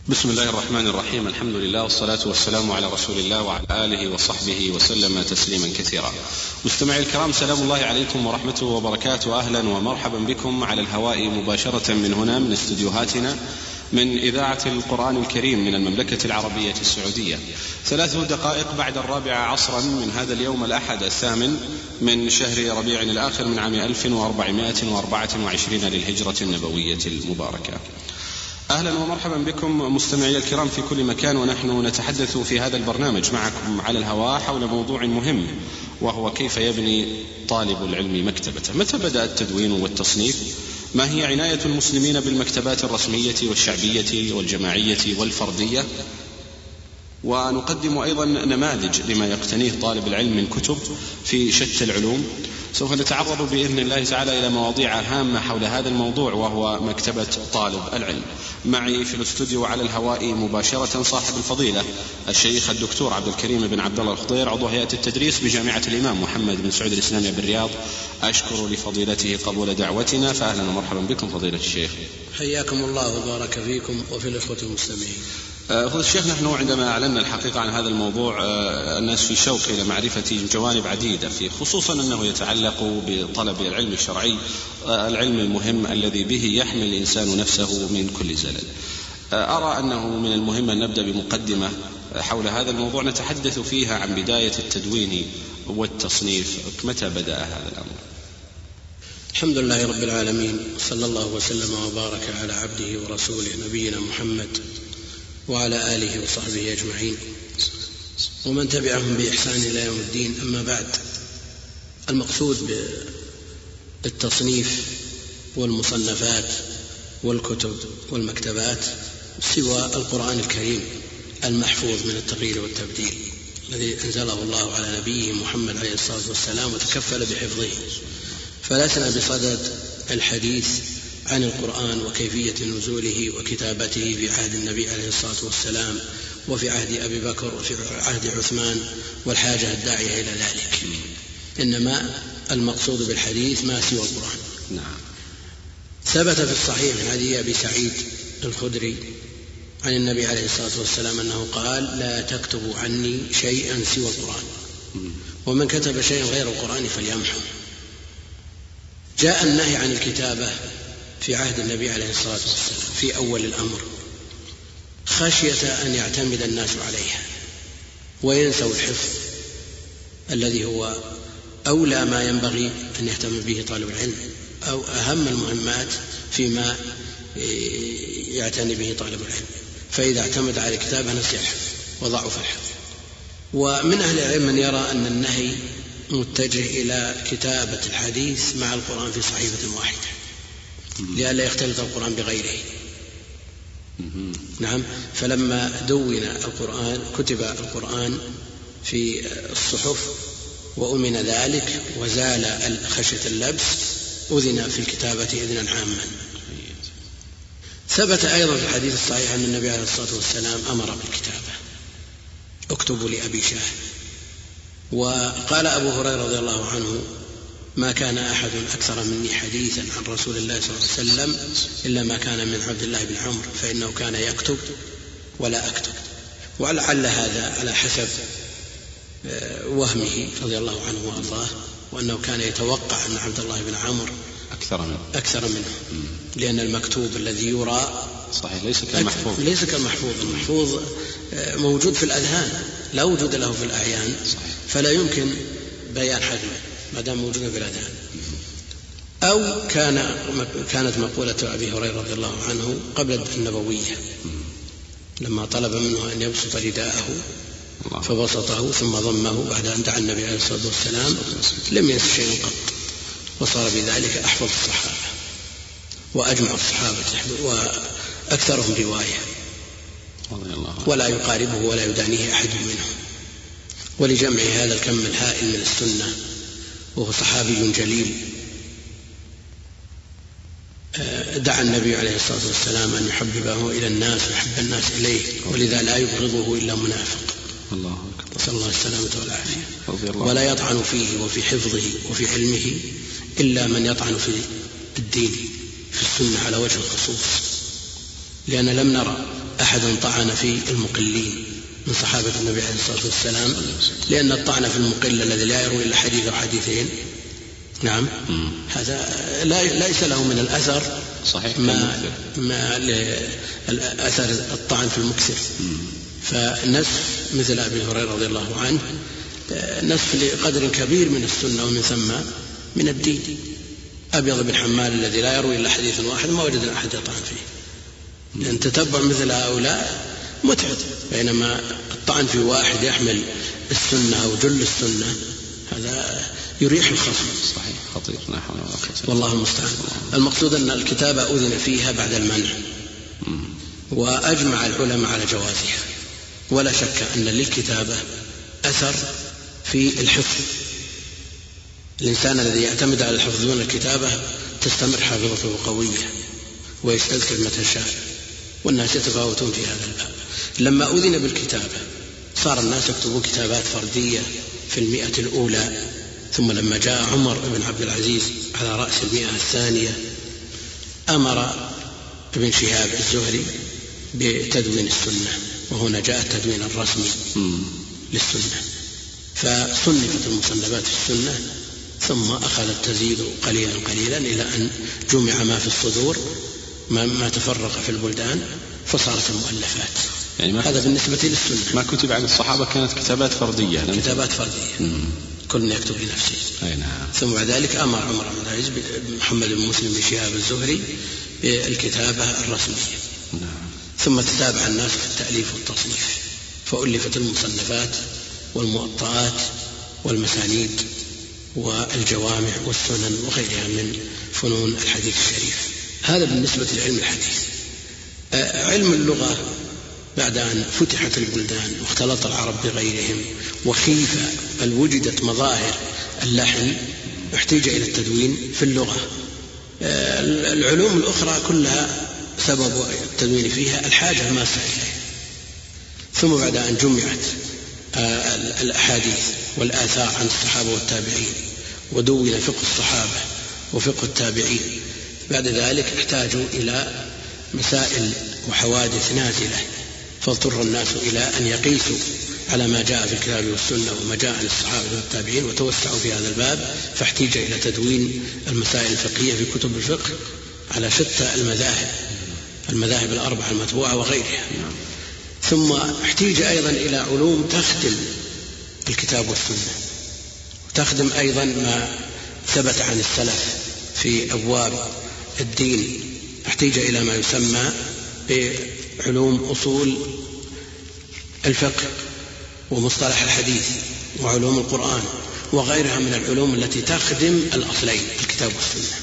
بسم الله الرحمن الرحيم. الحمد لله والصلاة والسلام على رسول الله وعلى آله وصحبه وسلم تسليما كثيرا. مستمعي الكرام، سلام الله عليكم ورحمته وبركاته. أهلا ومرحبا بكم على الهواء مباشرة من هنا من استديوهاتنا من إذاعة القرآن الكريم من المملكة العربية السعودية. 3 دقائق بعد 4 عصرا من هذا اليوم الأحد 8 من شهر ربيع الآخر من عام 1424 للهجرة النبوية المباركة. أهلا ومرحبا بكم مستمعي الكرام في كل مكان، ونحن نتحدث في هذا البرنامج معكم على الهواء حول موضوع مهم، وهو كيف يبني طالب العلم مكتبته. متى بدأ التدوين والتصنيف؟ ما هي عناية المسلمين بالمكتبات الرسمية والشعبية والجماعية والفردية؟ ونقدم أيضا نماذج لما يقتنيه طالب العلم من كتب في شتى العلوم. سوف نتعرض بإذن الله تعالى إلى مواضيع هامة حول هذا الموضوع، وهو مكتبة طالب العلم. معي في الاستوديو على الهواء مباشرة صاحب الفضيلة الشيخ الدكتور عبد الكريم بن عبد الله الخضير، عضو هيئة التدريس بجامعة الإمام محمد بن سعود الإسلامية بالرياض. أشكر لفضيلته قبول دعوتنا، فأهلا ومرحبا بكم فضيلة الشيخ. حياكم الله وبارك فيكم وفي الإخوة المستمعين. فضيلة الشيخ، نحن عندما أعلنا الحقيقة عن هذا الموضوع الناس في شوق إلى معرفة جوانب عديدة فيه، خصوصا أنه يتعلق بطلب العلم الشرعي، العلم المهم الذي به يحمي الإنسان نفسه من كل زلل. أرى أنه من المهم أن نبدأ بمقدمة حول هذا الموضوع نتحدث فيها عن بداية التدوين والتصنيف. متى بدأ هذا الأمر؟ الحمد لله رب العالمين، صلى الله وسلم وبارك على عبده ورسوله نبينا محمد وعلى آله وصحبه أجمعين ومن تبعهم بإحسان إلى يوم الدين. أما بعد، المقصود بالتصنيف والمصنفات والكتب والمكتبات سوى القرآن الكريم المحفوظ من التغيير والتبديل الذي أنزله الله على نبيه محمد عليه الصلاة والسلام وتكفل بحفظه. فلسنا بصدد الحديث عن القرآن وكيفية نزوله وكتابته في عهد النبي عليه الصلاة والسلام وفي عهد أبي بكر وفي عهد عثمان والحاجة الداعية إلى ذلك، إنما المقصود بالحديث ما سوى القرآن. نعم. ثبت في الصحيح من حديث أبي سعيد الخدري عن النبي عليه الصلاة والسلام أنه قال: لا تكتبوا عني شيئا سوى القرآن، ومن كتب شيئا غير القرآن فليمحو. جاء النهي عن الكتابة في عهد النبي عليه الصلاة والسلام في أول الأمر خشية أن يعتمد الناس عليها وينسوا الحفظ الذي هو أولى ما ينبغي أن يهتم به طالب العلم، أو أهم المهمات فيما يعتني به طالب العلم. فإذا اعتمد على الكتابة نسي الحفظ وضعف الحفظ. ومن أهل العلم من يرى أن النهي متجه إلى كتابة الحديث مع القرآن في صحيفة واحدة لئلا يختلط القرآن بغيره. نعم. فلما دون القرآن كتب القرآن في الصحف وأمن ذلك وزال خشية اللبس، أذن في الكتابة إذنا عاما. ثبت أيضا في الحديث الصحيح أن النبي عليه الصلاة والسلام أمر بالكتابة: اكتبوا لأبي شاه. وقال أبو هريرة رضي الله عنه: ما كان أحد أكثر مني حديثا عن رسول الله صلى الله عليه وسلم إلا ما كان من عبد الله بن عمرو، فإنه كان يكتب ولا أكتب. ولعل هذا على حسب وهمه رضي الله عنه وأرضاه، وأنه كان يتوقع أن عبد الله بن عمرو أكثر منه، لأن المكتوب الذي يرى صحيح ليس كالمحفوظ. المحفوظ موجود في الأذهان لا وجود له في الأعيان، فلا يمكن بيان حجمه ما دام موجودا في الأذهان. أو كانت مقولة أبي هريرة رضي الله عنه قبل النبوية لما طلب منه أن يبسط رداءه فبسطه ثم ضمه بعد أن دعا النبي عليه الصلاة والسلام، لم ينس شيئا قط، وصار بذلك أحفظ الصحابة وأجمع الصحابة وأكثرهم رواية، ولا يقاربه ولا يدانيه أحد منهم. ولجمع هذا الكم الهائل من السنة، وهو صحابي جليل، دعا النبي عليه الصلاة والسلام أن يحببه إلى الناس ويحب الناس إليه، ولذا لا يبغضه إلا منافق. الله أكبر. صلى الله السلامة والعافية. ولا يطعن فيه وفي حفظه وفي علمه إلا من يطعن في الدين في السنة على وجه الخصوص، لأن لم نرى أحد طعن في المقلين من صحابة النبي عليه الصلاة والسلام، لأن الطعن في المقل الذي لا يروي إلا حديث أو حديثين نعم هذا ليس له من الأثر صحيح ما أثر الطعن في المكثر. فنسف مثل أبي هريرة رضي الله عنه نسف لقدر كبير من السنة ومن ثم من الدين. أبيض بن حمال الذي لا يروي إلا حديث واحد ما وجد أحد يطعن فيه، لأن تتبع مثل هؤلاء متعب، بينما الطعن في واحد يحمل السنة أو جل السنة هذا يريح الخصم. صحيح خطير، لا حول ولا قوة. والله المستعان. المقصود أن الكتابة أذن فيها بعد المنع، وأجمع العلماء على جوازها، ولا شك أن للكتابة أثر في الحفظ. الإنسان الذي يعتمد على الحفظ دون الكتابة تستمر حافظته قوية ويستذكر متى شاء، والناس يتفاوتون في هذا الباب. لما أذن بالكتابة صار الناس يكتبون كتابات فردية في 100 الأولى، ثم لما جاء عمر بن عبد العزيز على رأس 100 أمر ابن شهاب الزهري بتدوين السنة، وهنا جاء التدوين الرسمي للسنة، فصنفت المصنفات في السنة، ثم أخذت تزيد قليلا قليلا إلى أن جمع ما في الصدور ما تفرق في البلدان فصارت المؤلفات. يعني هذا بالنسبة للسنة. ما كتب عن الصحابة كانت كتابات فردية. كتابات فردية كل يكتب لنفسه. نعم. ثم بعد ذلك أمر عمر بن العزيز محمد بن مسلم بن شهاب الزهري بالكتابة الرسمية. نعم. ثم تتابع الناس في التأليف والتصنيف، فألفت المصنفات والموطئات والمسانيد والجوامع والسنن وغيرها من فنون الحديث الشريف. هذا بالنسبة لعلم الحديث. علم اللغة بعد أن فتحت البلدان واختلط العرب بغيرهم وخيف بل وجدت مظاهر اللحن احتاج إلى التدوين في اللغة. العلوم الأخرى كلها سبب التدوين فيها الحاجة ماسة إليه. ثم بعد أن جمعت الأحاديث والآثار عن الصحابة والتابعين ودون فقه الصحابة وفقه التابعين، بعد ذلك احتاجوا إلى مسائل وحوادث نازلة، فاضطر الناس إلى أن يقيسوا على ما جاء في الكتاب والسنة وما جاء عن الصحابة والتابعين وتوسعوا في هذا الباب، فاحتاج إلى تدوين المسائل الفقهية في كتب الفقه على شتى المذاهب الأربعة المتبوعة وغيرها. ثم احتاج أيضا إلى علوم تخدم الكتاب والسنة وتخدم أيضا ما ثبت عن السلف في أبواب الدين. احتاج إلى ما يسمى بعلوم أصول الفقه ومصطلح الحديث وعلوم القرآن وغيرها من العلوم التي تخدم الأصلين الكتاب والسنة.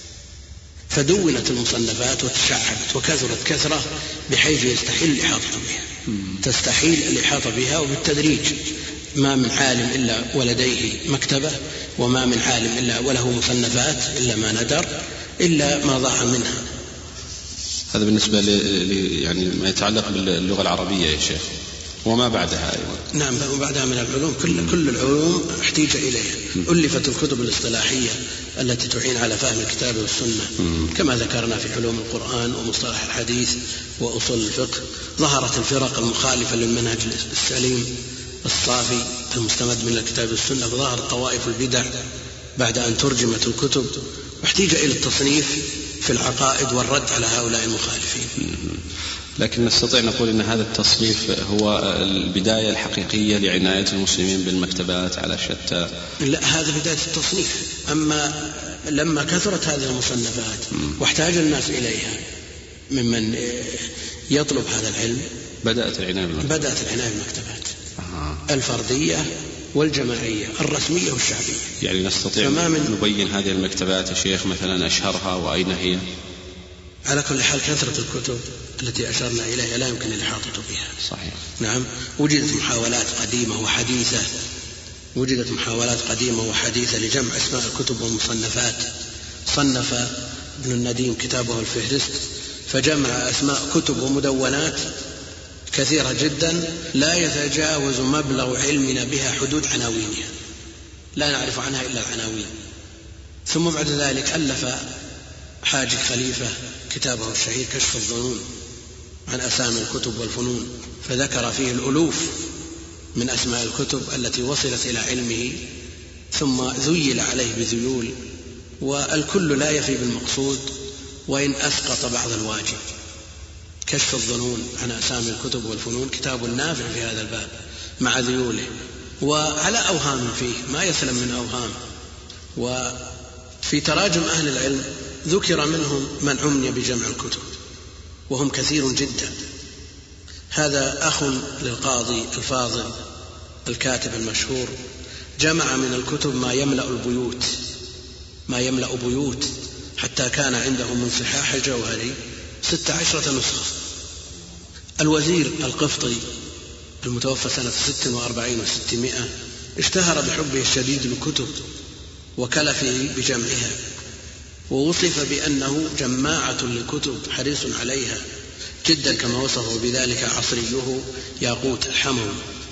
فدونت المصنفات وتشعبت وكثرت كثرة بحيث يستحيل الإحاطة بها، تستحيل الإحاطة بها، وبالتدريج ما من عالم إلا ولديه مكتبة، وما من عالم إلا وله مصنفات إلا ما ندر إلا ما ضاع منها. هذا بالنسبة يعني ما يتعلق باللغة العربية يا شيخ، وما بعدها أيضا. نعم، وبعدها من العلوم كل العلوم احتاج إليها. ألفت الكتب الاصطلاحية التي تعين على فهم الكتاب والسنة كما ذكرنا في علوم القرآن ومصطلح الحديث وأصول الفقه. ظهرت الفرق المخالفة للمنهج السليم الصافي المستمد من الكتاب والسنة، فظهر طوائف البدع بعد أن ترجمت الكتب، واحتاج إلى التصنيف في العقائد والرد على هؤلاء المخالفين. لكن نستطيع نقول أن هذا التصنيف هو البداية الحقيقية لعناية المسلمين بالمكتبات على شتى. لا، هذا بداية التصنيف. أما لما كثرت هذه المصنفات واحتاج الناس إليها ممن يطلب هذا العلم بدأت العناية بالمكتبات الفردية والجماعية الرسمية والشعبية. يعني نستطيع نبين هذه المكتبات يا شيخ مثلا أشهرها وأين هي؟ على كل حال كثرة الكتب التي أشرنا إليها لا يمكن الإحاطة بها. صحيح. نعم، وجدت محاولات قديمة وحديثة لجمع أسماء الكتب والمصنفات. صنف ابن النديم كتابه الفهرست فجمع أسماء كتب ومدونات كثيرة جدا لا يتجاوز مبلغ علمنا بها حدود عناوينها، لا نعرف عنها إلا العناوين. ثم بعد ذلك ألف حاج خليفة كتابه الشهير كشف الظنون عن أسامي الكتب والفنون، فذكر فيه الألوف من أسماء الكتب التي وصلت إلى علمه، ثم ذيل عليه بذيول، والكل لا يفي بالمقصود وإن أسقط بعض الواجب. كشف الظنون عن أسامي الكتب والفنون كتاب نافع في هذا الباب مع ذيوله، وعلى أوهام فيه ما يسلم من أوهام. وفي تراجم أهل العلم ذكر منهم من عمي بجمع الكتب وهم كثير جدا. هذا أخ للقاضي الفاضل الكاتب المشهور، جمع من الكتب ما يملأ بيوت، حتى كان عنده من صحاح الجوهري 16 نسخة. الوزير القفطي المتوفى سنة 46 و600 اشتهر بحبه الشديد للكتب وكلفه بجمعها، ووصف بأنه جماعة للكتب حريص عليها جدا، كما وصفه بذلك عصريه ياقوت الحموي.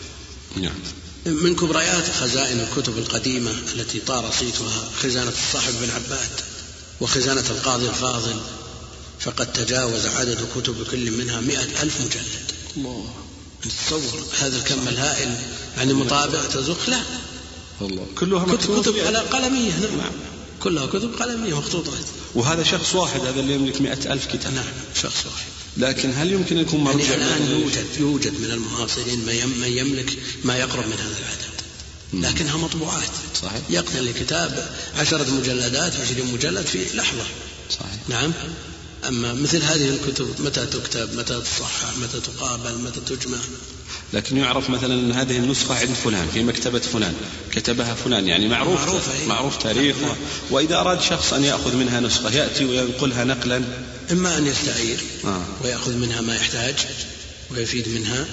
من كبريات خزائن الكتب القديمة التي طار صيتها خزانة الصاحب بن عباد وخزانة القاضي الفاضل، فقد تجاوز عدد كتب كل منها 100,000 مجلد. الله، تصور هذا الكم الهائل، يعني مطابع تزخ له. الله، كلها كتب على قلمية. نعم، كلها كتب قلمية مخطوطات. وهذا شخص واحد، هذا اللي يملك 100,000 كتاب. نعم، شخص واحد. لكن هل يمكن يكون مرجع؟ يعني الآن يوجد من المعاصرين من يملك ما يقرب من هذا العدد، لكنها مطبوعات. صحيح. يقتل الكتاب 10 مجلدات 20 مجلد في لحظة. صحيح. نعم. أما مثل هذه الكتب متى تكتب، متى تصحح، متى تقابل، متى تجمع. لكن يعرف مثلا أن هذه النسخة عند فلان في مكتبة فلان كتبها فلان، يعني معروف تاريخها. وإذا أراد شخص أن يأخذ منها نسخة يأتي وينقلها نقلا، إما أن يستعير ويأخذ منها ما يحتاج ويفيد منها.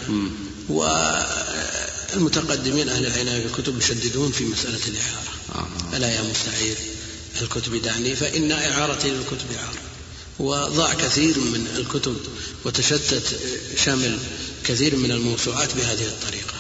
والمتقدمين أهل العناية بالكتب يشددون في مسألة الإعارة. ألا يا مستعير الكتب دعني فإن إعارتي للكتب إعارة. وضاع كثير من الكتب وتشتت شمل كثير من الموسوعات بهذه الطريقة.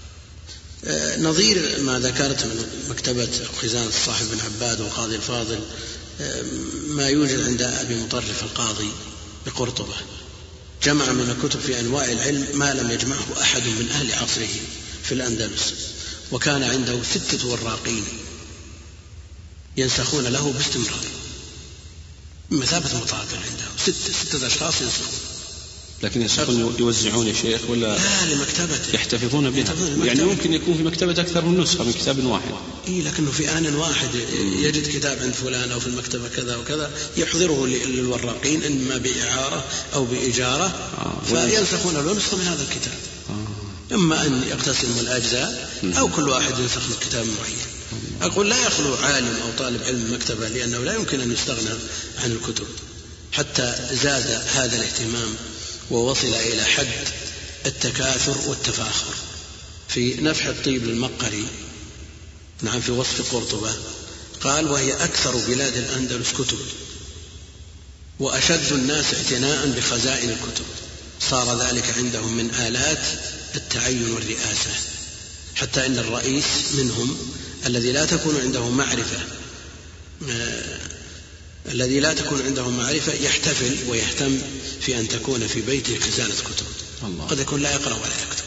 نظير ما ذكرت من مكتبة خزانة الصاحب بن عباد والقاضي الفاضل ما يوجد عند أبي مطرف القاضي بقرطبة، جمع من الكتب في أنواع العلم ما لم يجمعه أحد من أهل عصره في الأندلس، وكان عنده 6 وراقين ينسخون له باستمرار، مثابة مطابع عنده 6 أشخاص ينسخون. لكن ينسخون يوزعون يا شيخ ولا لا لمكتبته يحتفظون بها؟ يعني ممكن يكون في مكتبة أكثر من نسخة من كتاب واحد. لكنه في آن واحد يجد كتاب عند فلان أو في المكتبة كذا وكذا، يحضره للوراقين إما بإعارة أو بإجارة، فينسخون له نسخة من هذا الكتاب. إما أن يقتسموا الأجزاء أو كل واحد ينسخ من كتاب معين. أقول لا يخلو عالم أو طالب علم مكتبة، لأنه لا يمكن أن يستغنى عن الكتب. حتى زاد هذا الاهتمام ووصل إلى حد التكاثر والتفاخر. في نفح الطيب للمقري، نعم، في وصف قرطبة قال: وهي أكثر بلاد الأندلس كتب وأشد الناس اعتناء بخزائن الكتب، صار ذلك عندهم من آلات التعين والرئاسة، حتى إن الرئيس منهم الذي لا تكون عنده معرفة يحتفل ويهتم في أن تكون في بيته خزانة كتب. قد يكون لا يقرأ ولا يكتب،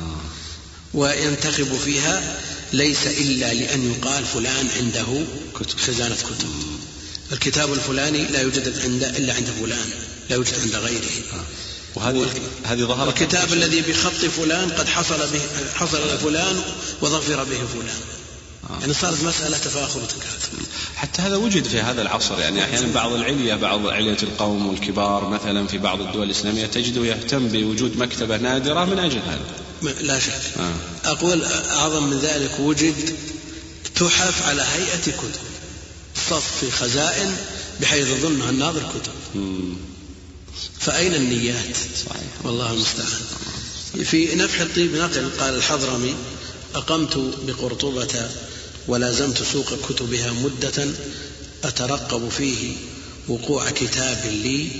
وينتخب فيها ليس إلا لأن يقال فلان عنده خزانة كتب. الكتاب الفلاني لا يوجد إلا عند فلان، لا يوجد عند غيره. وهذه ظهرت الكتاب الذي بخط فلان قد حصل لفلان وظفر به فلان. يعني صارت مسألة تفاخر وتكاثر. حتى هذا وجد في هذا العصر، يعني أحيانا بعض علية القوم والكبار مثلا في بعض الدول الإسلامية تجده يهتم بوجود مكتبة نادرة من أجل هذا. لا شك. أقول أعظم من ذلك، وجد تحف على هيئة كتب، صف في خزائن بحيث ظنها الناظر كتب. فأين النيات؟ صحيح. والله المستعان. في نفح الطيب نقل قال الحضرمي: أقمت بقرطبة ولازمت سوق كتبها مدة أترقب فيه وقوع كتاب لي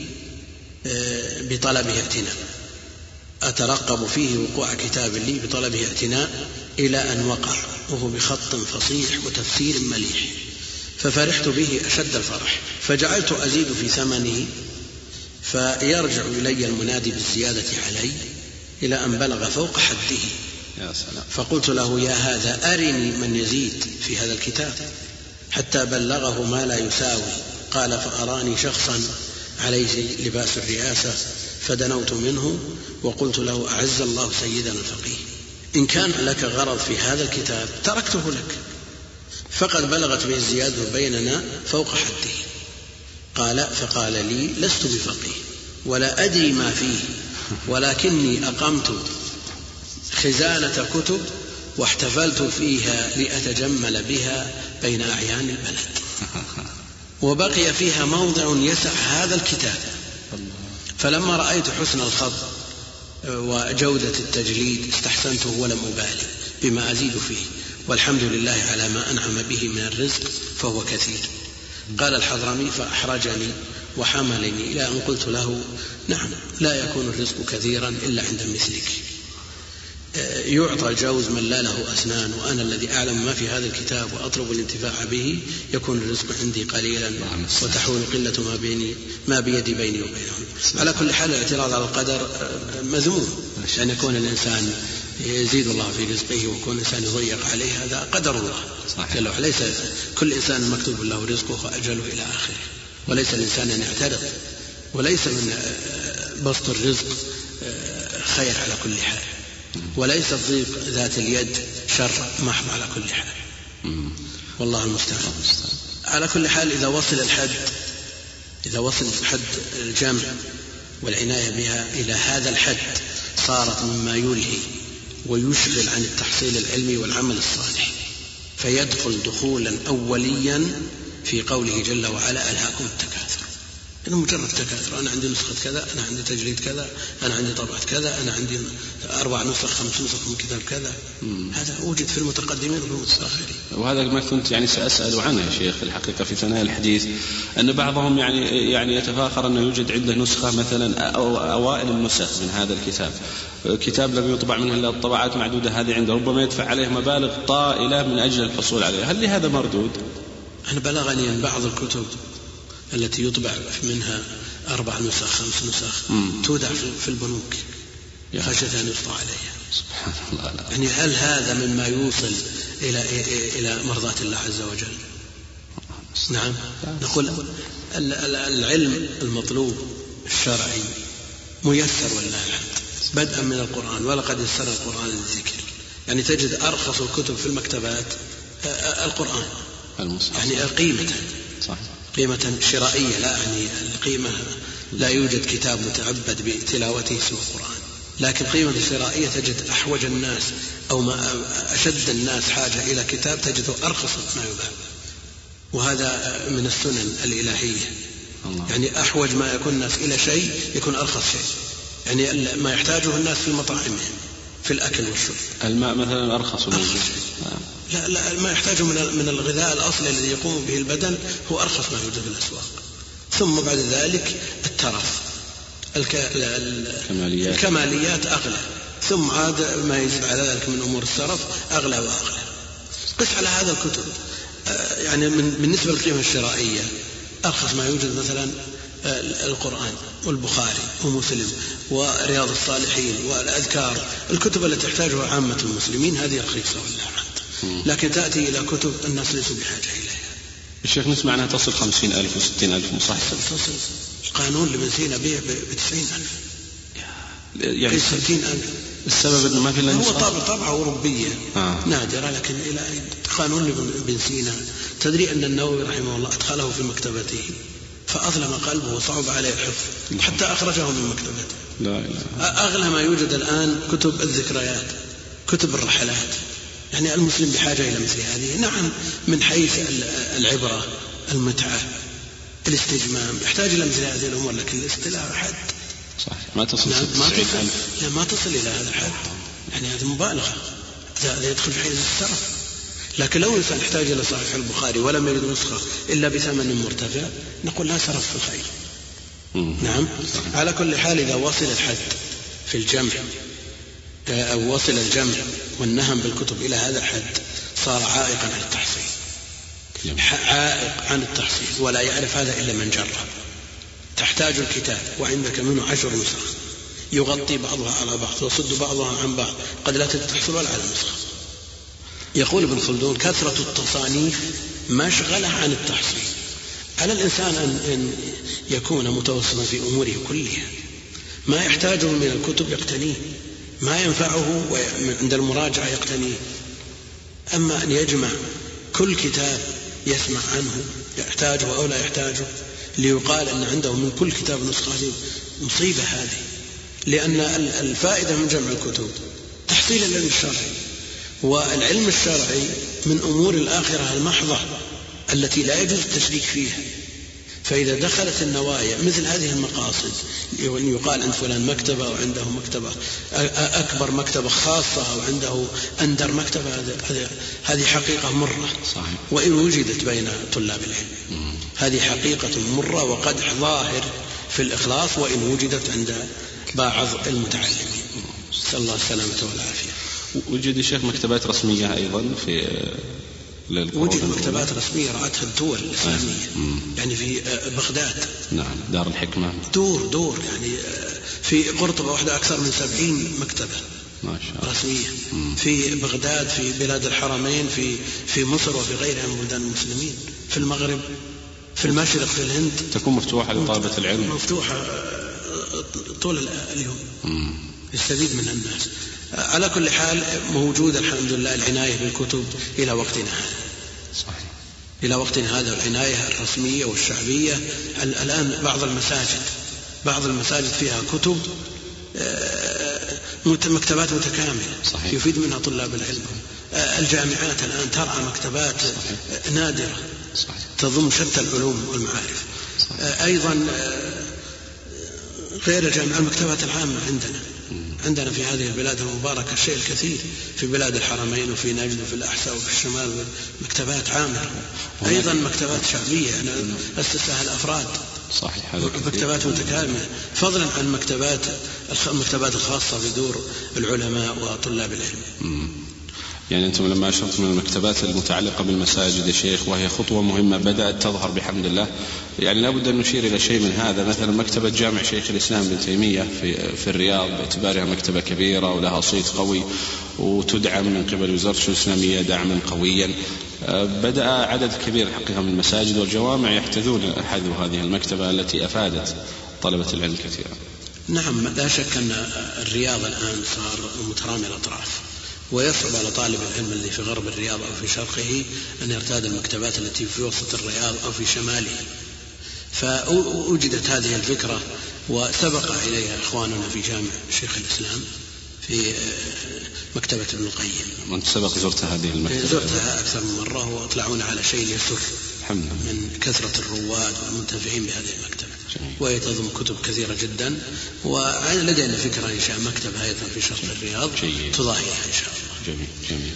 بطلبه اعتناء إلى أن وقع، وهو بخط فصيح وتفسير مليح، ففرحت به أشد الفرح، فجعلت أزيد في ثمنه فيرجع إلي المنادي بالزيادة علي إلى أن بلغ فوق حده. يا سلام. فقلت له: يا هذا أرني من يزيد في هذا الكتاب، حتى بلغه ما لا يساوي. قال: فأراني شخصا عليه لباس الرئاسة، فدنوت منه وقلت له: أعز الله سيدنا الفقيه، إن كان لك غرض في هذا الكتاب تركته لك، فقد بلغت به الزيادة بيننا فوق حده. فقال لي: لست بفقيه ولا أدري ما فيه، ولكني أقمت خزانة كتب واحتفلت فيها لأتجمل بها بين أعيان البلد، وبقي فيها موضع يسع هذا الكتاب. فلما رأيت حسن الخط وجودة التجليد استحسنته ولم أبالي بما أزيد فيه، والحمد لله على ما أنعم به من الرزق فهو كثير. قال الحضرمي: فأحرجني وحملني إلى أن قلت له: نعم، لا يكون الرزق كثيرا إلا عند مثلك. يعطى الجوز من لا له أسنان، وأنا الذي أعلم ما في هذا الكتاب وأطلب الانتفاع به، يكون الرزق عندي قليلا وتحول قلة ما بيدي بيني وبينهم. على كل حال الاعتراض على القدر مذموم، أن يكون الإنسان يزيد الله في رزقه ويكون الإنسان يضيق عليه، هذا قدر الله جل وعلا. ليس كل إنسان مكتوب له رزقه وأجله إلى آخره، وليس الإنسان أن يعترض، وليس من بسط الرزق خير على كل حال، وليس ضيق ذات اليد شر محض على كل حال، والله المستعان. على كل حال إذا وصل حد الجمع والعناية بها إلى هذا الحد صارت مما يلهي ويشغل عن التحصيل العلمي والعمل الصالح، فيدخل دخولا أوليا في قوله جل وعلا: ألهاكم التكاثر. إنه مجرد تكاثر، أنا عندي نسخة كذا، أنا عندي تجريد كذا، أنا عندي طبعة كذا، أنا عندي 4 نسخ 5 نسخ من كتاب كذا. هذا وجد في المتقدمين وفي المتأخرين. وهذا ما كنت سأسأل عنه يا شيخ الحقيقة في ثنايا الحديث، أن بعضهم يعني يتفاخر أنه يوجد عنده نسخة مثلا أو أوائل النسخ من هذا الكتاب، كتاب لم يطبع منه إلا الطبعات معدودة، هذه عنده ربما يدفع عليه مبالغ طائلة من أجل الحصول عليه. هل لهذا مردود؟ أنا بلغني أن بعض الكتب التي يطبع منها 4 نسخ 5 نسخ تودع في البنوك خشية أن يقطع عليها. سبحان الله. يعني هل هذا مما يوصل إلى مرضاة الله عز وجل؟ نعم. نقول العلم المطلوب الشرعي ميسر والله الحمد، بدءا من القرآن، ولقد يسر القرآن للذكر. يعني تجد أرخص الكتب في المكتبات القرآن، يعني قيمة شرائية، لا يعني القيمة، لا يوجد كتاب متعبد بتلاوته سوى القرآن، لكن قيمة شرائية تجد أحوج الناس أو ما أشد الناس حاجة إلى كتاب تجده أرخص ما يباع، وهذا من السنن الإلهية. يعني أحوج ما يكون الناس إلى شيء يكون أرخص شيء، يعني ما يحتاجه الناس في مطاعمهم في الأكل والشرب. الماء مثلا أرخص لا ما يحتاجه من الغذاء الأصلي الذي يقوم به البدن هو أرخص ما يوجد في الأسواق. ثم بعد ذلك الترف، الكماليات أغلى، ثم عاد ما يزيد على ذلك من أمور السرف أغلى وأغلى. قس على هذا الكتب، يعني بالنسبة للقيمة الشرائية أرخص ما يوجد مثلا القرآن والبخاري ومسلم ورياض الصالحين والأذكار، الكتب التي تحتاجها عامة المسلمين هذه رخيصة والله، لكن تأتي إلى كتب الناس ليسوا بحاجة إليها. الشيخ نسمع أنها تصل 50,000 و60,000 مصحف. تصل القانون لمن سينا بيع ب90,000 يعني 60,000. السبب أنه ما في إلا هو طبعة أوروبية نادرة، لكن إلى قانون لابن سينا. تدري أن النووي رحمه الله أدخله في مكتبته فأظلم قلبه وصعب عليه الحفظ حتى أخرجه من مكتبته. لا إله. أغلى ما يوجد الآن كتب الذكريات، كتب الرحلات. يعني المسلم بحاجة إلى مثل هذه، نعم، من حيث العبرة، المتعة، الاستجمام، يحتاج إلى مثل هذه الأمور، لكن الاستلاء حد صحيح ما تصل ما تصل إلى هذا الحد، يعني هذه مبالغة، هذا يدخل في حيز السرف. لكن لو إنسان يحتاج إلى صحيح البخاري ولم يجد نسخة إلا بثمن مرتفع نقول لا سرف في الخير. نعم. على كل حال إذا وصل الحد في الجمع أو وصل الجمع والنهم بالكتب إلى هذا الحد صار عائقا عن التحصيل، عائق عن التحصيل، ولا يعرف هذا إلا من جرب. تحتاج الكتاب وعندك منه 10 نسخ يغطي بعضها على بعض ويصد بعضها عن بعض، قد لا تحصل ولا على نسخة. يقول ابن خلدون: كثرة التصانيف مشغلة عن التحصيل. على الإنسان أن يكون متوسطا في أموره كلها، ما يحتاجه من الكتب يقتنيه، ما ينفعه عند المراجعة يقتنيه. أما أن يجمع كل كتاب يسمع عنه يحتاجه أو لا يحتاجه ليقال أن عنده من كل كتاب نسخة، هذه مصيبة هذه. لأن الفائدة من جمع الكتب تحصيل العلم الشرعي، والعلم الشرعي من أمور الآخرة المحضة التي لا يجوز التشريك فيها. فإذا دخلت النوايا مثل هذه المقاصد، يقال عند فلان مكتبة أو عنده مكتبة أكبر مكتبة خاصة أو عنده أندر مكتبة، هذه حقيقة مرة صحيح. وإن وجدت بين طلاب العلم هذه حقيقة مرة وقدح ظاهر في الإخلاص وإن وجدت عند بعض المتعلمين. نسأل الله السلامة والعافية. وجد الشيخ مكتبات رسمية أيضا في وجد مكتبات رسمية رأتها الدول الإسلامية يعني في بغداد، نعم، دار الحكمة، دور يعني في قرطبة واحدة أكثر من 70 مكتبة ما شاء الله رسمية في بغداد، في بلاد الحرمين، في مصر وفي غيرها من بلدان المسلمين، في المغرب، في المشرق، في الهند، تكون مفتوحة لطلبة العلم، مفتوحة طول اليوم يستفيد منها الناس. على كل حال موجود الحمد لله العناية بالكتب إلى وقتنا هذا صحيح. إلى وقتنا هذا العناية الرسمية والشعبية. الآن بعض المساجد فيها كتب مكتبات متكاملة صحيح. يفيد منها طلاب العلم. الجامعات الآن ترعى مكتبات صحيح. نادرة صحيح. تضم شتى العلوم والمعارف صحيح. أيضا غير الجامعة المكتبات العامة عندنا في هذه البلاد المباركة الشيء الكثير، في بلاد الحرمين وفي نجد وفي الأحساء وفي الشمال مكتبات عامة. أيضا مكتبات شعبية أسسها الأفراد صحيح. مكتبات متكاملة، فضلا عن المكتبات الخاصة بدور العلماء وطلاب العلم. يعني أنتم لما أشرتم من المكتبات المتعلقة بالمساجد يا شيخ، وهي خطوة مهمة بدأت تظهر بحمد الله، يعني لابد أن نشير إلى شيء من هذا. مثلا مكتبة جامع شيخ الإسلام ابن تيمية في الرياض باعتبارها مكتبة كبيرة ولها صيت قوي وتدعم من قبل وزارة الإسلامية دعما قويا، بدأ عدد كبير حقيقة من المساجد والجوامع يحتذون حذو هذه المكتبة التي أفادت طلبة العلم كثيرا. نعم، لا شك أن الرياض الآن صار مترامي الأطراف، ويصعب على طالب العلم الذي في غرب الرياض أو في شرقه أن يرتاد المكتبات التي في وسط الرياض أو في شماله. فأوجدت هذه الفكرة وسبق إليها إخواننا في جامع شيخ الإسلام في مكتبة ابن القيم. من سبق زرت هذه المكتبة؟ زرتها أكثر من مرة وأطلعون على شيء يسر من كثرة الرواد والمنتفعين بهذه المكتبة، وهي تضم كتب كثيرة جدا، ولدينا فكرة إنشاء مكتبة أيضا في شرق الرياض تضاهيها إن شاء الله. جميل.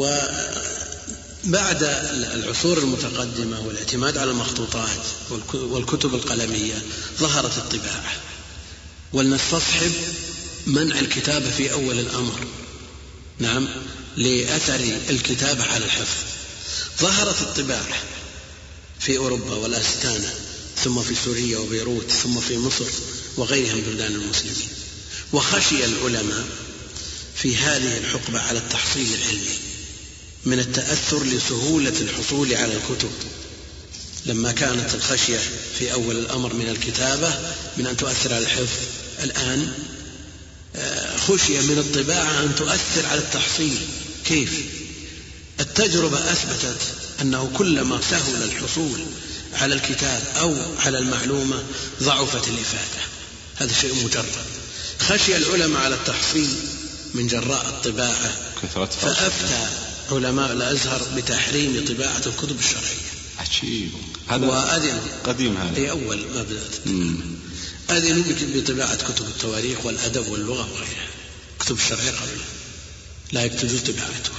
وبعد العصور المتقدمة والاعتماد على المخطوطات والكتب القلمية ظهرت الطباعة، ولنستصحب منع الكتابة في أول الأمر، نعم، لأثر الكتابة على الحفظ. ظهرت الطباعة في أوروبا والأستانة، ثم في سوريا وبيروت، ثم في مصر وغيرها من بلدان المسلمين. وخشي العلماء في هذه الحقبة على التحصيل العلمي من التأثر لسهولة الحصول على الكتب، لما كانت الخشية في أول الأمر من الكتابة من أن تؤثر على الحفظ، الآن خشية من الطباعة أن تؤثر على التحصيل. كيف؟ التجربة أثبتت أنه كلما سهل الحصول على الكتاب أو على المعلومة ضعفت الإفادة. هذا شيء مجرد. خشي العلماء على التحصيل من جراء الطباعة، فأفتى علماء الأزهر بتحريم طباعة الكتب الشرعية. عجيب. هذا قديم، هذا أول ما بدأت أذنوا بطباعة كتب التواريخ والأدب واللغة وغيرها. كتب الشرعية قبل لا يجوز طباعتها.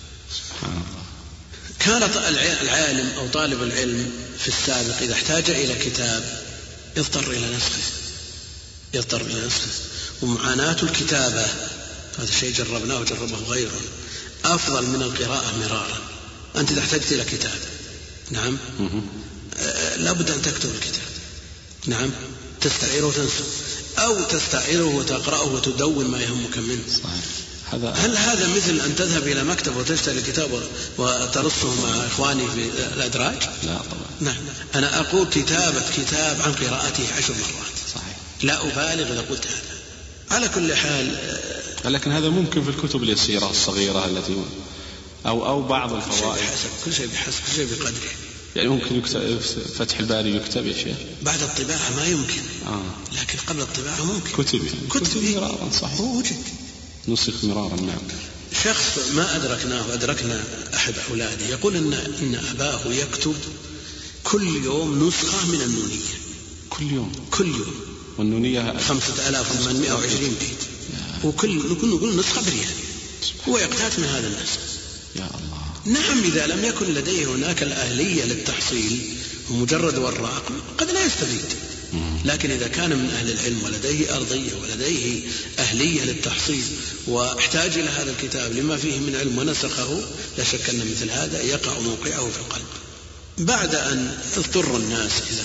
كان العالم أو طالب العلم في السابق إذا احتاج إلى كتاب يضطر إلى نسخه، ومعاناة الكتابة هذا الشيء جربناه وجربه غيره، أفضل من القراءة مرارا. أنت إذا احتجت إلى كتاب، نعم، لابد أن تكتب الكتاب، نعم، تستعيره وتنسى، أو تستعيره وتقرأه وتدون ما يهمك منه. صحيح. هل هذا مثل أن تذهب إلى مكتب وتشتري كتاب وترصه مع إخواني في الأدراج؟ لا طبعا. نعم. أنا أقول كتابة كتاب عن قراءته 10 مرات. صحيح. لا أبالغ إذا قلت هذا. على كل حال، لكن هذا ممكن في الكتب اليسيرة الصغيرة التي أو بعض الفوائد. كل شيء بحسب، كل شيء بقدره. يعني ممكن يكتب فتح الباري يكتب يا شيخ بعد الطباعة ما يمكن. لكن قبل الطباعة ممكن. كتب مرارا. صحيح. وجد نسخ مرارا. نعم. شخص ما أدركنا أحد أولاده يقول إن أباه يكتب كل يوم نسخة من النونية. كل يوم. والنونية 5820 بيت، وكل نقول نسخة بريال، هو يقتات من هذا الناس. يا الله. نعم. إذا لم يكن لديه هناك الأهلية للتحصيل ومجرد وراق قد لا يستفيد. لكن إذا كان من أهل العلم ولديه أرضية ولديه أهلية للتحصيل واحتاج إلى هذا الكتاب لما فيه من علم ونسخه، لا شك أن مثل هذا يقع موقعه في القلب. بعد أن اضطر الناس إلى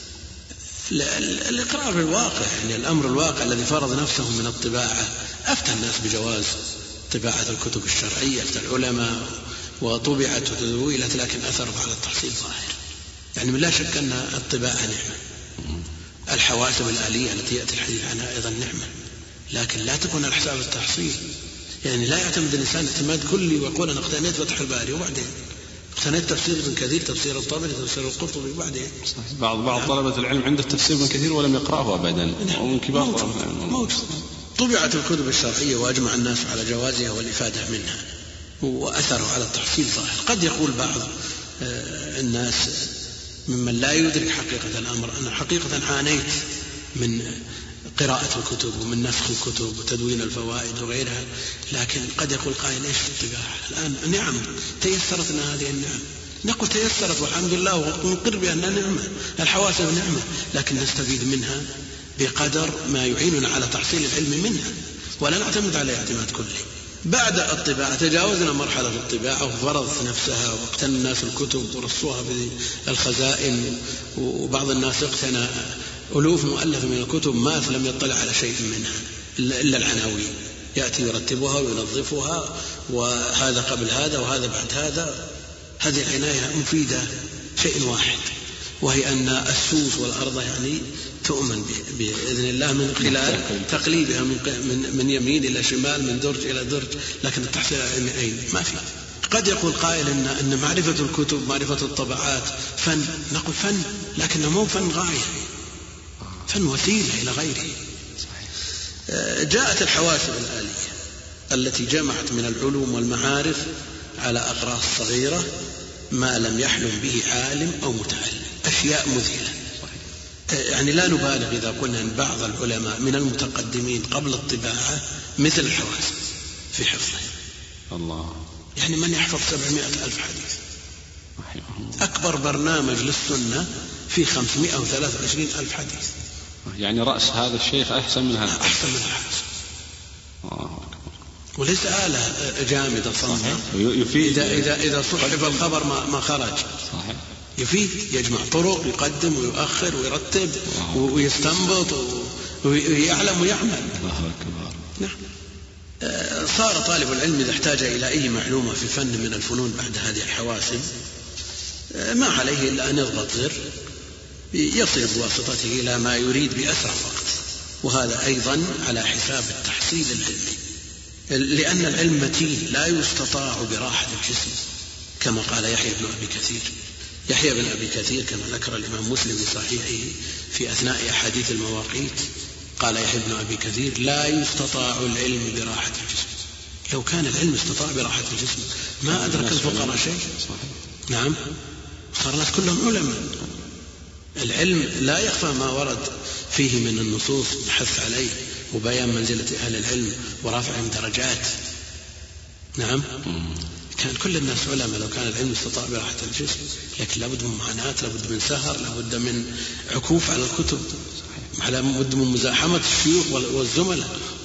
الإقرار بالواقع، يعني الأمر الواقع الذي فرض نفسه من الطباعة، أفتى الناس بجواز طباعة الكتب الشرعية، أفتى العلماء وطبعت وتدويلت، لكن أثرت على التحصيل ظاهر. يعني لا شك أن الطباعة نعمة. الحواسب الآلية التي يأتي الحديث عنها أيضا نعمة، لكن لا تكون على حساب التحصيل. يعني لا يعتمد الإنسان اعتماد كلي ويقول أنا اقتنيت فتح الباري وبعدين اقتنيت تفسير ابن كثير، تفسير الطبري، تفسير القرطبي وبعدين. بعض طلبة العلم عنده تفسير ابن كثير ولم يقرأه أبدا، ومن كبار موجود. طبعت الكتب الشرعية وأجمع الناس على جوازها والإفادة منها، وأثروا على التحصيل ظاهر. قد يقول بعض الناس ممن لا يدرك حقيقة الأمر أنا حقيقة عانيت من قراءة الكتب ومن نسخ الكتب وتدوين الفوائد وغيرها، لكن قد يقول قائل إيش في الطباعة الآن؟ نعم تيسرت لنا هذه النعم، نقول تيسرت والحمد لله ونقر بأنها نعمة، الحواسب نعمة، لكن نستفيد منها بقدر ما يعيننا على تحصيل العلم منها، ولا نعتمد عليه اعتماد كلي. بعد الطباعة تجاوزنا مرحلة الطباعة وفرضت نفسها، واقتنى الناس الكتب ورصوها في الخزائن، وبعض الناس اقتنى ألوف مؤلفة من الكتب ما لم يطلع على شيء منها إلا العناوين، يأتي يرتبها وينظفها، وهذا قبل هذا وهذا بعد هذا. هذه العناية مفيدة شيء واحد، وهي أن السوس والأرض يعني تؤمن بإذن الله من خلال تقليبها من يمين إلى شمال، من درج إلى درج، لكن التحصيل العلمي أين؟ ما في. قد يقول قائل إن معرفة الكتب، معرفة الطبعات فن، نقول فن، لكنه مو فن غاية، فن وسيلة إلى غيره. جاءت الحواسب الآلية التي جمعت من العلوم والمعارف على أقراص صغيرة ما لم يحلم به عالم أو متعلم، أشياء مذهلة. يعني لا نبالغ إذا قلنا أن بعض العلماء من المتقدمين قبل الطباعة مثل الحواسب في حفظه. الله. يعني من يحفظ 700,000 حديث. أكبر برنامج للسنة في 523,000 حديث. يعني رأس هذا الشيخ أحسن من هذا. أحسن من هذا. وليس آلة جامدة صمها. يفيد. إذا صحب الخبر ما خرج. صحيح. يفيد، يجمع طرق، يقدم ويؤخر ويرتب ويستنبط ويعلم ويعمل. الله أكبر. نعم. صار طالب العلم إذا احتاج إلى أي معلومة في فن من الفنون بعد هذه الحواسب ما عليه إلا أن يضغط زر يصل بواسطته إلى ما يريد بأسرع وقت، وهذا أيضا على حساب التحصيل العلمي، لأن العلم متين لا يستطاع براحة الجسم، كما قال يحيى بن أبي كثير. يحيى بن أبي كثير كما ذكر الإمام مسلم في صحيحه في أثناء أحاديث المواقيت، قال يحيى بن أبي كثير لا يستطاع العلم براحة الجسم. لو كان العلم استطاع براحة الجسم ما أدرك الفقراء شيء. نعم، صار الناس كلهم علماء. العلم لا يخفى ما ورد فيه من النصوص الحث عليه وبيان منزلة أهل العلم ورفعهم درجات. نعم، كان كل الناس علماء لو كان العلم استطاع براحة الجسم، لكن لابد من معاناة، لابد من سهر، لابد من عكوف على الكتب، لابد من مزاحمة الشيوخ والزملاء،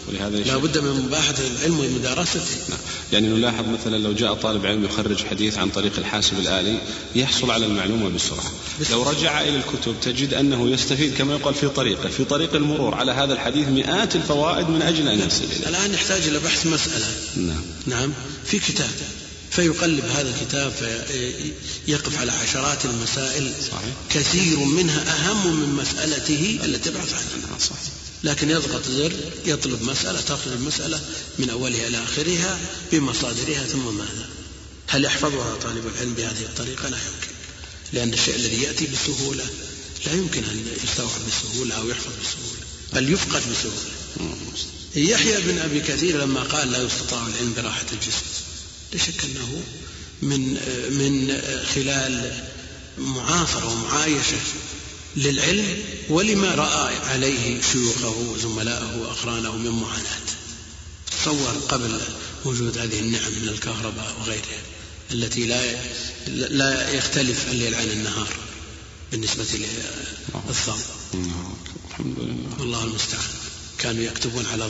ولهذا لا بد من مباحثة العلم ومدارسته. نعم. يعني نلاحظ مثلا لو جاء طالب علم يخرج حديث عن طريق الحاسب الآلي يحصل على المعلومة بسرعة. لو رجع إلى الكتب تجد أنه يستفيد كما يقال في طريق المرور على هذا الحديث مئات الفوائد من أجل أن يصل إليه. الآن يحتاج إلى بحث مسألة. نعم في كتاب فيقلب هذا الكتاب فيقف على عشرات المسائل. صحيح. كثير منها أهم من مسألته التي يبحث عنها. صحيح. لكن يضغط زر يطلب مسألة تأخذ المسألة من أولها إلى آخرها بمصادرها ثم ماذا؟ هل يحفظها طالب العلم بهذه الطريقة؟ لا يمكن، لأن الشيء الذي يأتي بسهولة لا يمكن أن يستوعب بسهولة أو يحفظ بسهولة، بل يفقد بسهولة. يحيى بن أبي كثير لما قال لا يستطاع العلم براحة الجسم، لا شك أنه من خلال معافرة ومعايشة للعلم ولما رأى عليه شيوخه وزملاءه وأقرانه من معاناة. تصور قبل وجود هذه النعم من الكهرباء وغيرها التي لا يختلف الليل عن النهار بالنسبة للظلام. الحمد لله. والله المستعان. كانوا يكتبون على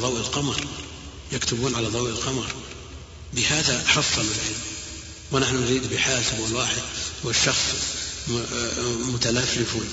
ضوء القمر، بهذا حصلوا العلم. ونحن نريد بحاسب والواحد والشخص متلفلف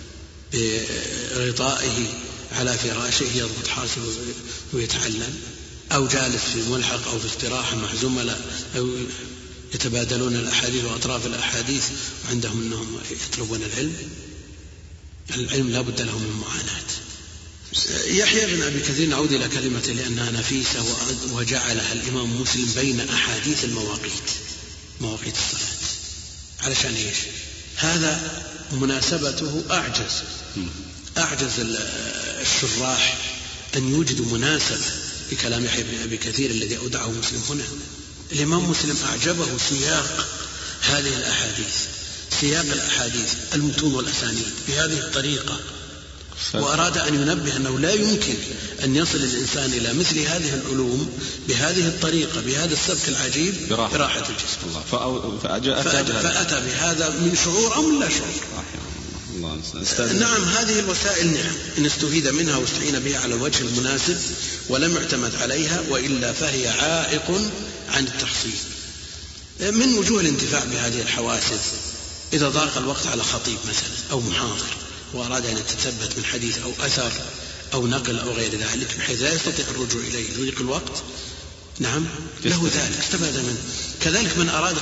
بغطائه على فراشه يضبط حاسب ويتعلم، أو جالس في ملحق أو في استراحة مع زملاء أو يتبادلون الأحاديث وأطراف الأحاديث وعندهم أنهم يطلبون العلم لا بد له من معاناة. يحيى بن أبي كثير نعود إلى كلمته لأنها نفيسة وجعلها الإمام مسلم بين أحاديث مواقيت الصلاة. علشان إيش؟ هذا مناسبته أعجز الشراح أن يوجدوا مناسبة لكلام يحيى بن أبي كثير الذي أودعه مسلم هنا. الإمام مسلم أعجبه سياق هذه الأحاديث، سياق الأحاديث المتون والأسانيد بهذه الطريقة، وأراد أن ينبه أنه لا يمكن أن يصل الإنسان إلى مثل هذه العلوم بهذه الطريقة بهذا السبك العجيب براحة الجسم. فأتى بهذا من شعور أو من لا شعور. نعم هذه الوسائل نعم إن استفيد منها واستعين بها على الوجه المناسب ولم يعتمد عليها، وإلا فهي عائق عن التحصيل. من وجوه الانتفاع بهذه الحواسب إذا ضاق الوقت على خطيب مثلا أو محاضر وأراد أن يتثبت من حديث أو أثر أو نقل أو غير ذلك بحيث لا يستطيع الرجوع إليه يضيق الوقت، نعم له ذلك استفاد منه. كذلك من أراد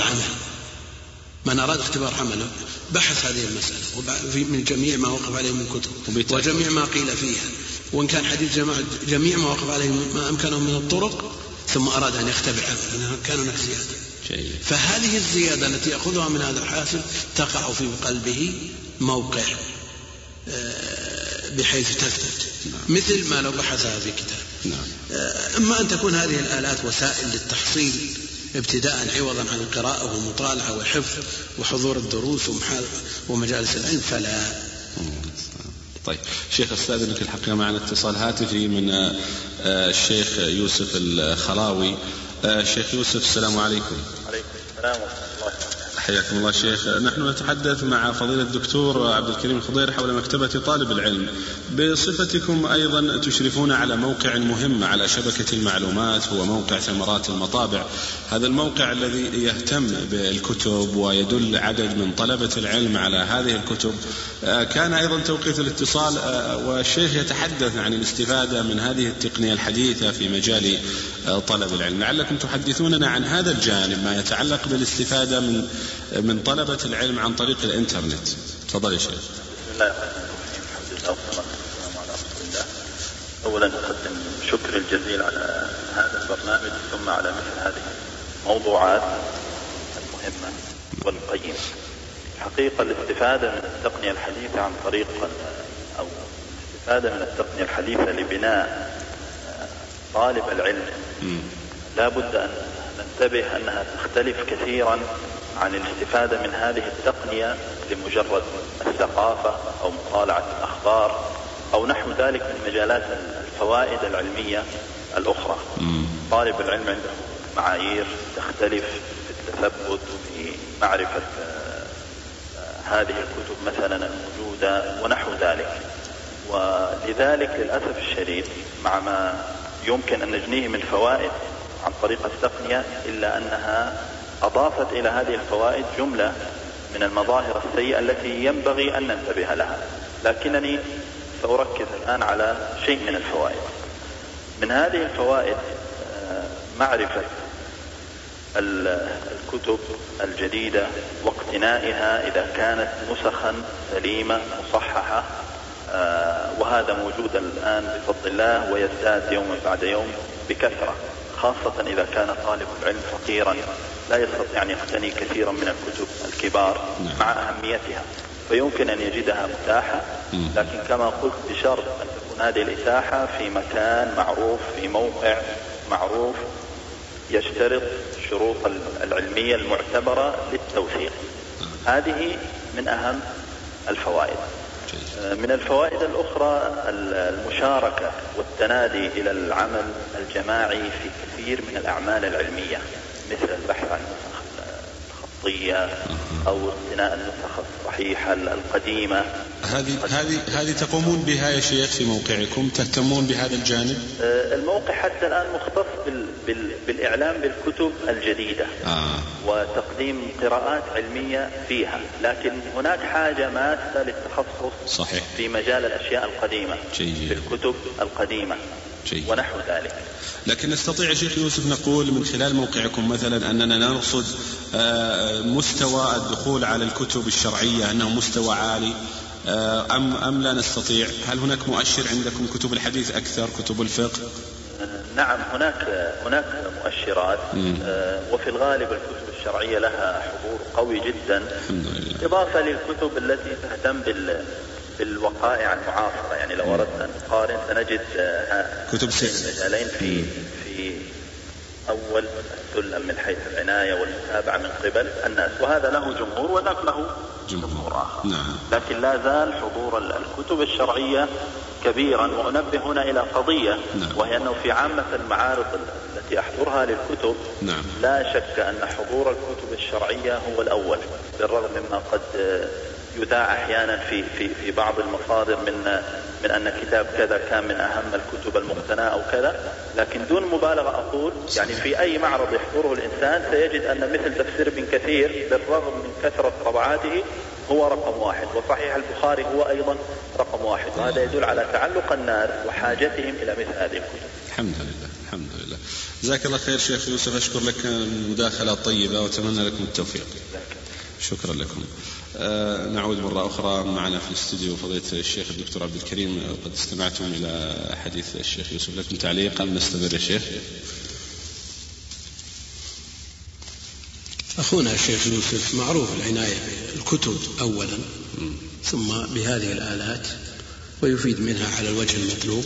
اختبار عمله بحث هذه المسألة من جميع ما وقف عليه من كتب وجميع ما قيل فيها، وإن كان حديث جميع ما وقف عليه ما أمكنه من الطرق، ثم أراد أن يختبر عمله كان هناك زيادة. فهذه الزيادة التي يأخذها من هذا الحاسب تقع في قلبه موقع بحيث تثبت مثل ما لو بحثها في كتاب. أما أن تكون هذه الآلات وسائل للتحصيل ابتداء عوضا عن القراءة والمطالعة والحفظ وحضور الدروس ومجالس العلم فلا. طيب شيخ أستاذنك الحقيقة معنا اتصال هاتفي من الشيخ يوسف الخلاوي. شيخ يوسف السلام عليكم. عليكم السلام ورحمة الله. حياكم الله شيخ. نحن نتحدث مع فضيلة الدكتور عبد الكريم الخضير حول مكتبة طالب العلم. بصفتكم أيضا تشرفون على موقع مهم على شبكة المعلومات هو موقع ثمرات المطابع. هذا الموقع الذي يهتم بالكتب ويدل عدد من طلبة العلم على هذه الكتب. كان أيضا توقيت الاتصال والشيخ يتحدث عن الاستفادة من هذه التقنية الحديثة في مجال طلب العلم. لعلكم تحدثوننا عن هذا الجانب ما يتعلق بالاستفادة من طلبة العلم عن طريق الإنترنت. تفضل يا شيخ. بسم الله الرحمن الرحيم. الحمد لله والصلاة والسلام على رسول الله. أولا أقدم شكر الجزيل على هذا البرنامج ثم على مثل هذه الموضوعات المهمة والقيمة. حقيقة الاستفادة من التقنية الحديثة عن طريق أو الاستفادة من التقنية الحديثة لبناء طالب العلم لا بد أن ننتبه أنها تختلف كثيرا عن الاستفادة من هذه التقنية لمجرد الثقافة أو مطالعة الأخبار أو نحو ذلك من مجالات الفوائد العلمية الأخرى. طالب العلم عنده معايير تختلف في التثبت وفي معرفة هذه الكتب مثلا الموجودة ونحو ذلك، ولذلك للأسف الشديد مع ما يمكن أن نجنيه من فوائد عن طريق التقنية، إلا أنها أضافت إلى هذه الفوائد جملة من المظاهر السيئة التي ينبغي أن ننتبه لها. لكنني سأركز الآن على شيء من الفوائد. من هذه الفوائد معرفة الكتب الجديدة واقتنائها إذا كانت نسخا سليمة مصححة، وهذا موجود الآن بفضل الله ويزداد يوم بعد يوم بكثرة، خاصة إذا كان طالب العلم فقيرا لا يستطيع أن يقتني كثيرا من الكتب الكبار مع أهميتها، فيمكن أن يجدها متاحة، لكن كما قلت بشرط أن تكون هذه الإتاحة في مكان معروف، في موقع معروف يشترط الشروط العلمية المعتبرة للتوثيق. هذه من أهم الفوائد. من الفوائد الأخرى المشاركة والتنادي إلى العمل الجماعي في كثير من الأعمال العلمية، مثل البحث عن النسخ الخطية أو اقتناء النسخ الصحيحة القديمة. هذه تقومون بها يا شيخ في موقعكم؟ تهتمون بهذا الجانب؟ الموقع حتى الآن مختص بالإعلام بالكتب الجديدة وتقديم قراءات علمية فيها، لكن هناك حاجة ماسة للتخصص صحيح في مجال الأشياء القديمة في الكتب القديمة ونحو ذلك. لكن نستطيع يا شيخ يوسف نقول من خلال موقعكم مثلا أننا نرصد مستوى الدخول على الكتب الشرعية أنه مستوى عالي أم لا نستطيع؟ هل هناك مؤشر عندكم كتب الحديث أكثر، كتب الفقه؟ نعم، هناك مؤشرات، وفي الغالب الكتب الشرعية لها حضور قوي جدا، إضافة للكتب التي تهتم بالوقائع المعاصرة. يعني لو أردنا أن نقارن سنجد كتب المجالين في أول السلم من حيث العناية والمتابعة من قبل الناس، وهذا له جمهور وذاك له جمهور آخر. لكن لا زال حضور الكتب الشرعية كبيرا. وأنبه هنا إلى قضية، وهي أنه في عامة المعارض التي أحضرها للكتب لا شك أن حضور الكتب الشرعية هو الأول، بالرغم مما قد يذاع أحيانا في بعض المصادر من أن كتاب كذا كان من أهم الكتب المقتناة أو كذا، لكن دون مبالغة أقول يعني في أي معرض يحضره الإنسان سيجد أن مثل تفسير ابن كثير بالرغم من كثرة طبعاته هو رقم واحد، وصحيح البخاري هو أيضا رقم واحد، وهذا يدل على تعلق الناس وحاجتهم إلى مثل هذه الكتب. الحمد لله الحمد لله. جزاك الله خير شيخ يوسف، أشكر لك المداخلة الطيبة وأتمنى لكم التوفيق. شكرا لكم. نعود مرة أخرى معنا في الاستديو فضيلة الشيخ الدكتور عبد الكريم. قد استمعتم إلى حديث الشيخ يوسف، لكم تعليق قبل نستمر يا شيخ؟ أخونا الشيخ يوسف معروف العناية بالكتب أولا ثم بهذه الآلات، ويفيد منها على الوجه المطلوب.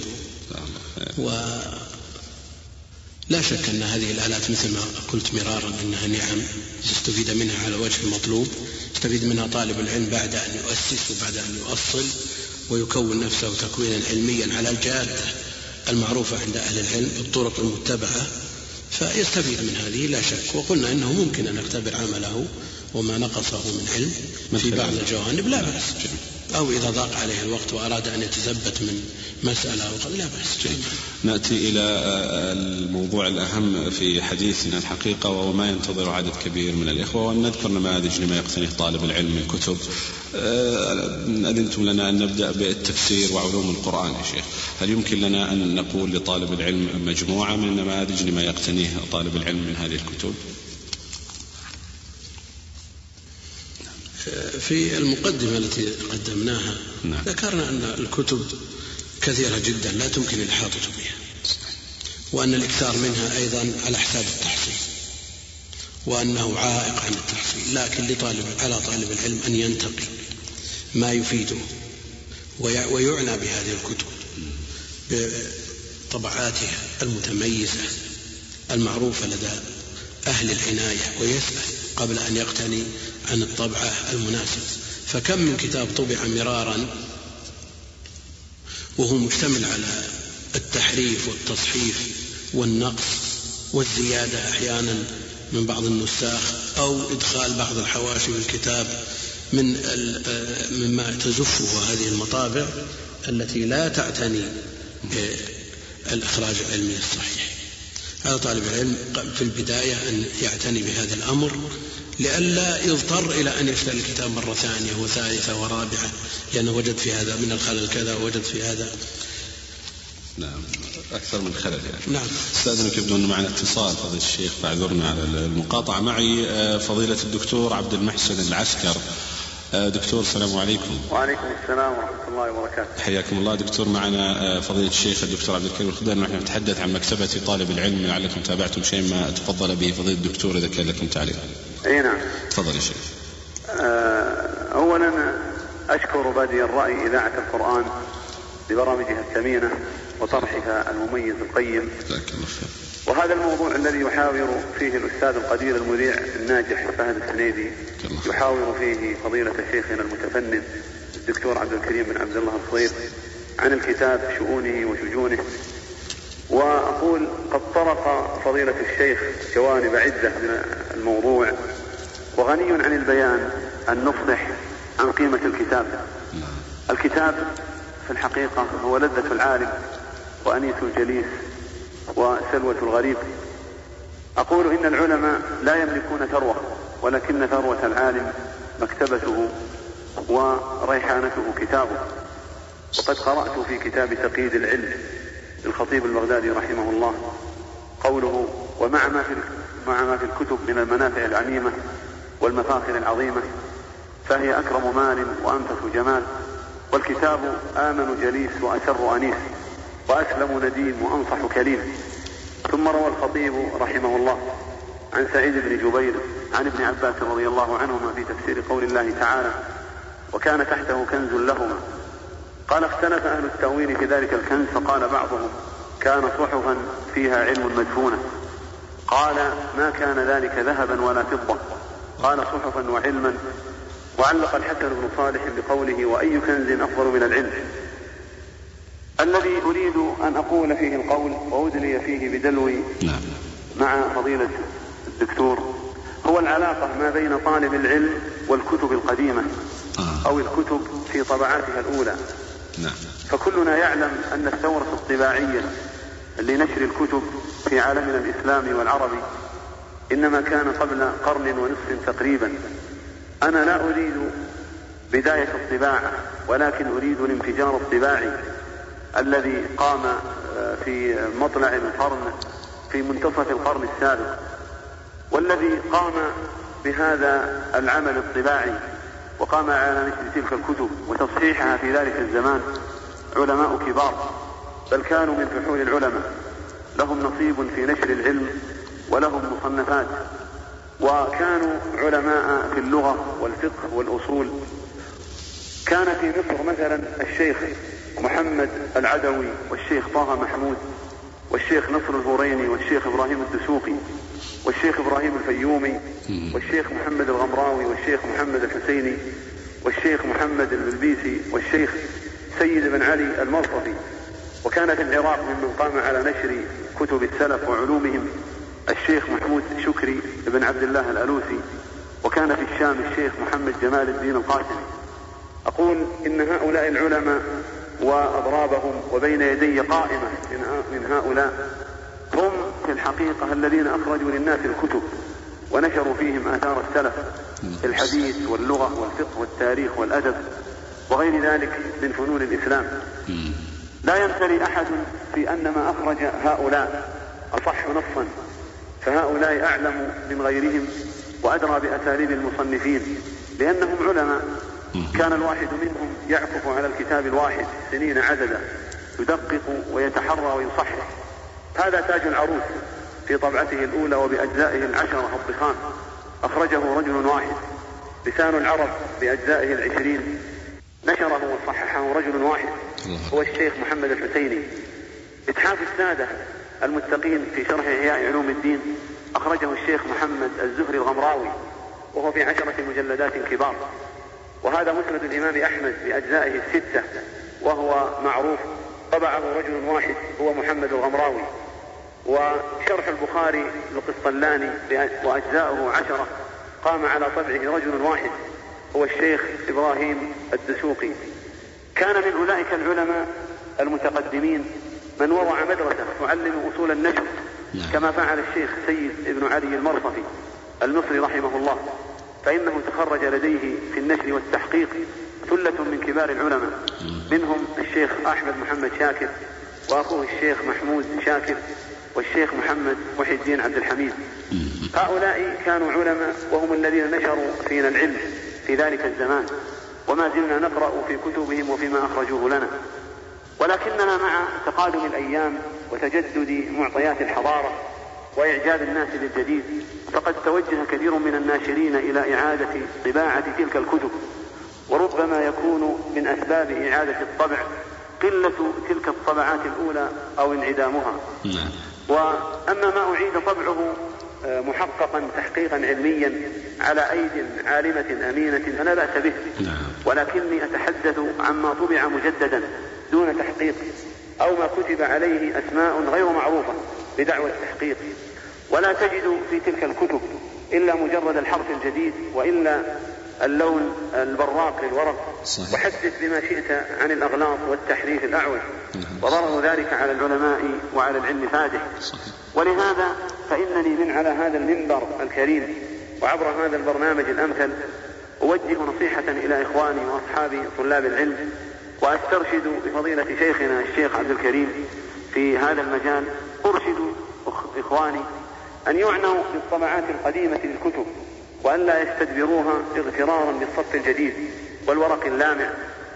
ولا شك أن هذه الآلات مثل ما قلت مرارا أنها نعم يستفيد منها على وجه المطلوب، يستفيد منها طالب العلم بعد أن يؤسس وبعد أن يؤصل ويكون نفسه تكوينا علميا على الجادة المعروفة عند أهل العلم بالطرق المتبعة، فيستفيد من هذه لا شك. وقلنا إنه ممكن أن يختبر عمله وما نقصه من علم في بعض الجوانب لا بأس، أو إذا ضاق عليه الوقت وأراد أن يتثبت من مسألة لا بأس. نأتي إلى الموضوع الأهم في حديثنا الحقيقة، وهو ما ينتظر عدد كبير من الإخوة، وأن نذكر نماذج لما يقتنيه طالب العلم من كتب. أذنتم لنا أن نبدأ بالتفسير وعلوم القرآن يا شيخ، هل يمكن لنا أن نقول لطالب العلم مجموعة من النماذج لما يقتنيه طالب العلم من هذه الكتب؟ في المقدمة التي قدمناها ذكرنا أن الكتب كثيرة جدا لا تمكن الإحاطة بها، وأن الإكثار منها أيضا على حساب التحصيل، وأنه عائق عن التحصيل، لكن على طالب العلم أن ينتقي ما يفيده ويعنى بهذه الكتب بطبعاتها المتميزة المعروفة لدى أهل العناية، ويسأل قبل أن يقتني عن الطبعة المناسبة. فكم من كتاب طبع مرارا وهو مشتمل على التحريف والتصحيف والنقص والزيادة أحيانا من بعض النساخ، أو إدخال بعض الحواشي في الكتاب مما تزفه هذه المطابع التي لا تعتني الإخراج العلمي الصحيح. هذا طالب العلم في البداية أن يعتني بهذا الأمر لئلا يضطر إلى أن يشتري الكتاب مرة ثانية وثالثة ورابعة، لأنه وجد في هذا من الخلل كذا ووجد في هذا. نعم، أكثر من خلل يعني. نعم. استأذنك يبدو أن معنا اتصال فضيلة الشيخ، فاعذرنا على المقاطعة. معي فضيلة الدكتور عبد المحسن العسكر. دكتور السلام عليكم. وعليكم السلام ورحمة الله وبركاته. حياكم الله دكتور. معنا فضيلة الشيخ الدكتور عبد الكريم الخضيري. نحن نتحدث عن مكتبة طالب العلم، لعلكم تابعتم شيء ما تفضل به فضيلة الدكتور إذا كان لكم تعليق. أي نعم. تفضل يا شيخ. أولا أشكر بادئ الرأي إذاعة القرآن ببرامجها الثمينة وطرحها المميز القيم. وهذا الموضوع الذي يحاور فيه الأستاذ القدير المذيع الناجح فهد السنيدي، يحاور فيه فضيلة شيخنا المتفنن الدكتور عبد الكريم بن عبد الله الخضير عن الكتاب شؤونه وشجونه. وأقول قد طرق فضيلة الشيخ جوانب عدة من الموضوع، وغني عن البيان أن نفضح عن قيمة الكتاب. الكتاب في الحقيقة هو لذة العالم وأنيس الجليس وسلوة الغريب. أقول إن العلماء لا يملكون ثروة، ولكن ثروة العالم مكتبته وريحانته كتابه. وقد قرأت في كتاب تقييد العلم للخطيب البغدادي رحمه الله قوله: ومع ما في الكتب من المنافع العميمة والمفاخر العظيمة، فهي أكرم مال وأنفس جمال، والكتاب آمن جليس وأسر أنيس، وأسلم نديم وأنصح كليم. ثم روى الخطيب رحمه الله عن سعيد بن جبير عن ابن عباس رضي الله عنهما في تفسير قول الله تعالى: وكان تحته كنز لهما. قال: اختلف أهل التأويل في ذلك الكنز، فقال بعضهم: كان صحفا فيها علم مدفونة. قال: ما كان ذلك ذهبا ولا فضة، قال: صحفا وعلما. وعلق الحسن بن صالح بقوله: وأي كنز أفضل من العلم. الذي أريد أن أقول فيه القول وأدلي فيه بدلوي مع فضيلة الدكتور هو العلاقة ما بين طالب العلم والكتب القديمة أو الكتب في طبعاتها الأولى. فكلنا يعلم أن الثورة الطباعية لنشر الكتب في عالمنا الإسلامي والعربي إنما كان قبل قرن ونصف تقريبا. أنا لا أريد بداية الطباعة، ولكن أريد الانفجار الطباعي الذي قام في مطلع القرن في منتصف القرن السابق، والذي قام بهذا العمل الطباعي وقام على نشر تلك الكتب وتصحيحها في ذلك الزمان علماء كبار، بل كانوا من فحول العلماء، لهم نصيب في نشر العلم ولهم مصنفات، وكانوا علماء في اللغة والفقه والأصول. كان في مصر مثلا الشيخ محمد العدوي والشيخ طه محمود والشيخ نصر الهوريني والشيخ إبراهيم الدسوقي والشيخ إبراهيم الفيومي والشيخ محمد الغمراوي والشيخ محمد الحسيني والشيخ محمد البلبيسي والشيخ سيد بن علي المرصفي. وكان في العراق ممن قام على نشر كتب السلف وعلومهم الشيخ محمود شكري بن عبد الله الألوسي. وكان في الشام الشيخ محمد جمال الدين القاسمي. أقول إن هؤلاء العلماء وأضرابهم وبين يدي قائمة من هؤلاء هم في الحقيقة الذين أخرجوا للناس الكتب ونشروا فيهم آثار السلف في الحديث واللغة والفقه والتاريخ والأدب وغير ذلك من فنون الإسلام. لا يمتري أحد في أن ما أخرج هؤلاء أصح نصا، فهؤلاء أعلم من غيرهم وأدرى بأساليب المصنفين، لأنهم علماء. كان الواحد منهم يعكف على الكتاب الواحد سنين عددا، يدقق ويتحرى ويصحح. هذا تاج العروس في طبعته الأولى وبأجزائه 10 الضخام، أخرجه رجل واحد. لسان العرب بأجزائه 20 نشره وصححه رجل واحد، هو الشيخ محمد الحسيني. إتحاف السادة المتقين في شرح إحياء علوم الدين أخرجه الشيخ محمد الزهري الغمراوي، وهو في 10 مجلدات كبار. وهذا مسند الإمام أحمد بأجزائه 6، وهو معروف، طبعه رجل واحد هو محمد الغمراوي. وشرح البخاري للقسطلاني وأجزاؤه 10 قام على طبعه رجل واحد هو الشيخ إبراهيم الدسوقي. كان من أولئك العلماء المتقدمين من وضع مدرسة تعلم أصول النجم كما فعل الشيخ سيد ابن علي المرصفي المصري رحمه الله، فإنه تخرج لديه في النشر والتحقيق ثلة من كبار العلماء، منهم الشيخ أحمد محمد شاكر وأخوه الشيخ محمود شاكر والشيخ محمد محي الدين عبد الحميد. هؤلاء كانوا علماء وهم الذين نشروا فينا العلم في ذلك الزمان، وما زلنا نقرأ في كتبهم وفيما أخرجوه لنا. ولكننا مع تقادم الأيام وتجدد معطيات الحضارة وإعجاب الناس بالجديد، فقد توجه كثير من الناشرين إلى إعادة طباعة تلك الكتب، وربما يكون من أسباب إعادة الطبع قلة تلك الطبعات الأولى أو انعدامها. وأما ما أعيد طبعه محققا تحقيقا علميا على أيد عالمة أمينة فلا بأس به، ولكني أتحدث عما طبع مجددا دون تحقيق أو ما كتب عليه أسماء غير معروفة بدعوى التحقيق، ولا تجد في تلك الكتب إلا مجرد الحرف الجديد وإلا اللون البراق للورق. وحدث بما شئت عن الأغلاط والتحريف الأعوج، وضرر ذلك على العلماء وعلى العلم فادح. ولهذا فإنني من على هذا المنبر الكريم وعبر هذا البرنامج الأمثل أوجه نصيحة إلى إخواني وأصحابي طلاب العلم، وأسترشد بفضيلة شيخنا الشيخ عبد الكريم في هذا المجال. أرشد إخواني أن يعنوا بالطبعات القديمة للكتب وأن لا يستدبروها اغترارا بالصف الجديد والورق اللامع.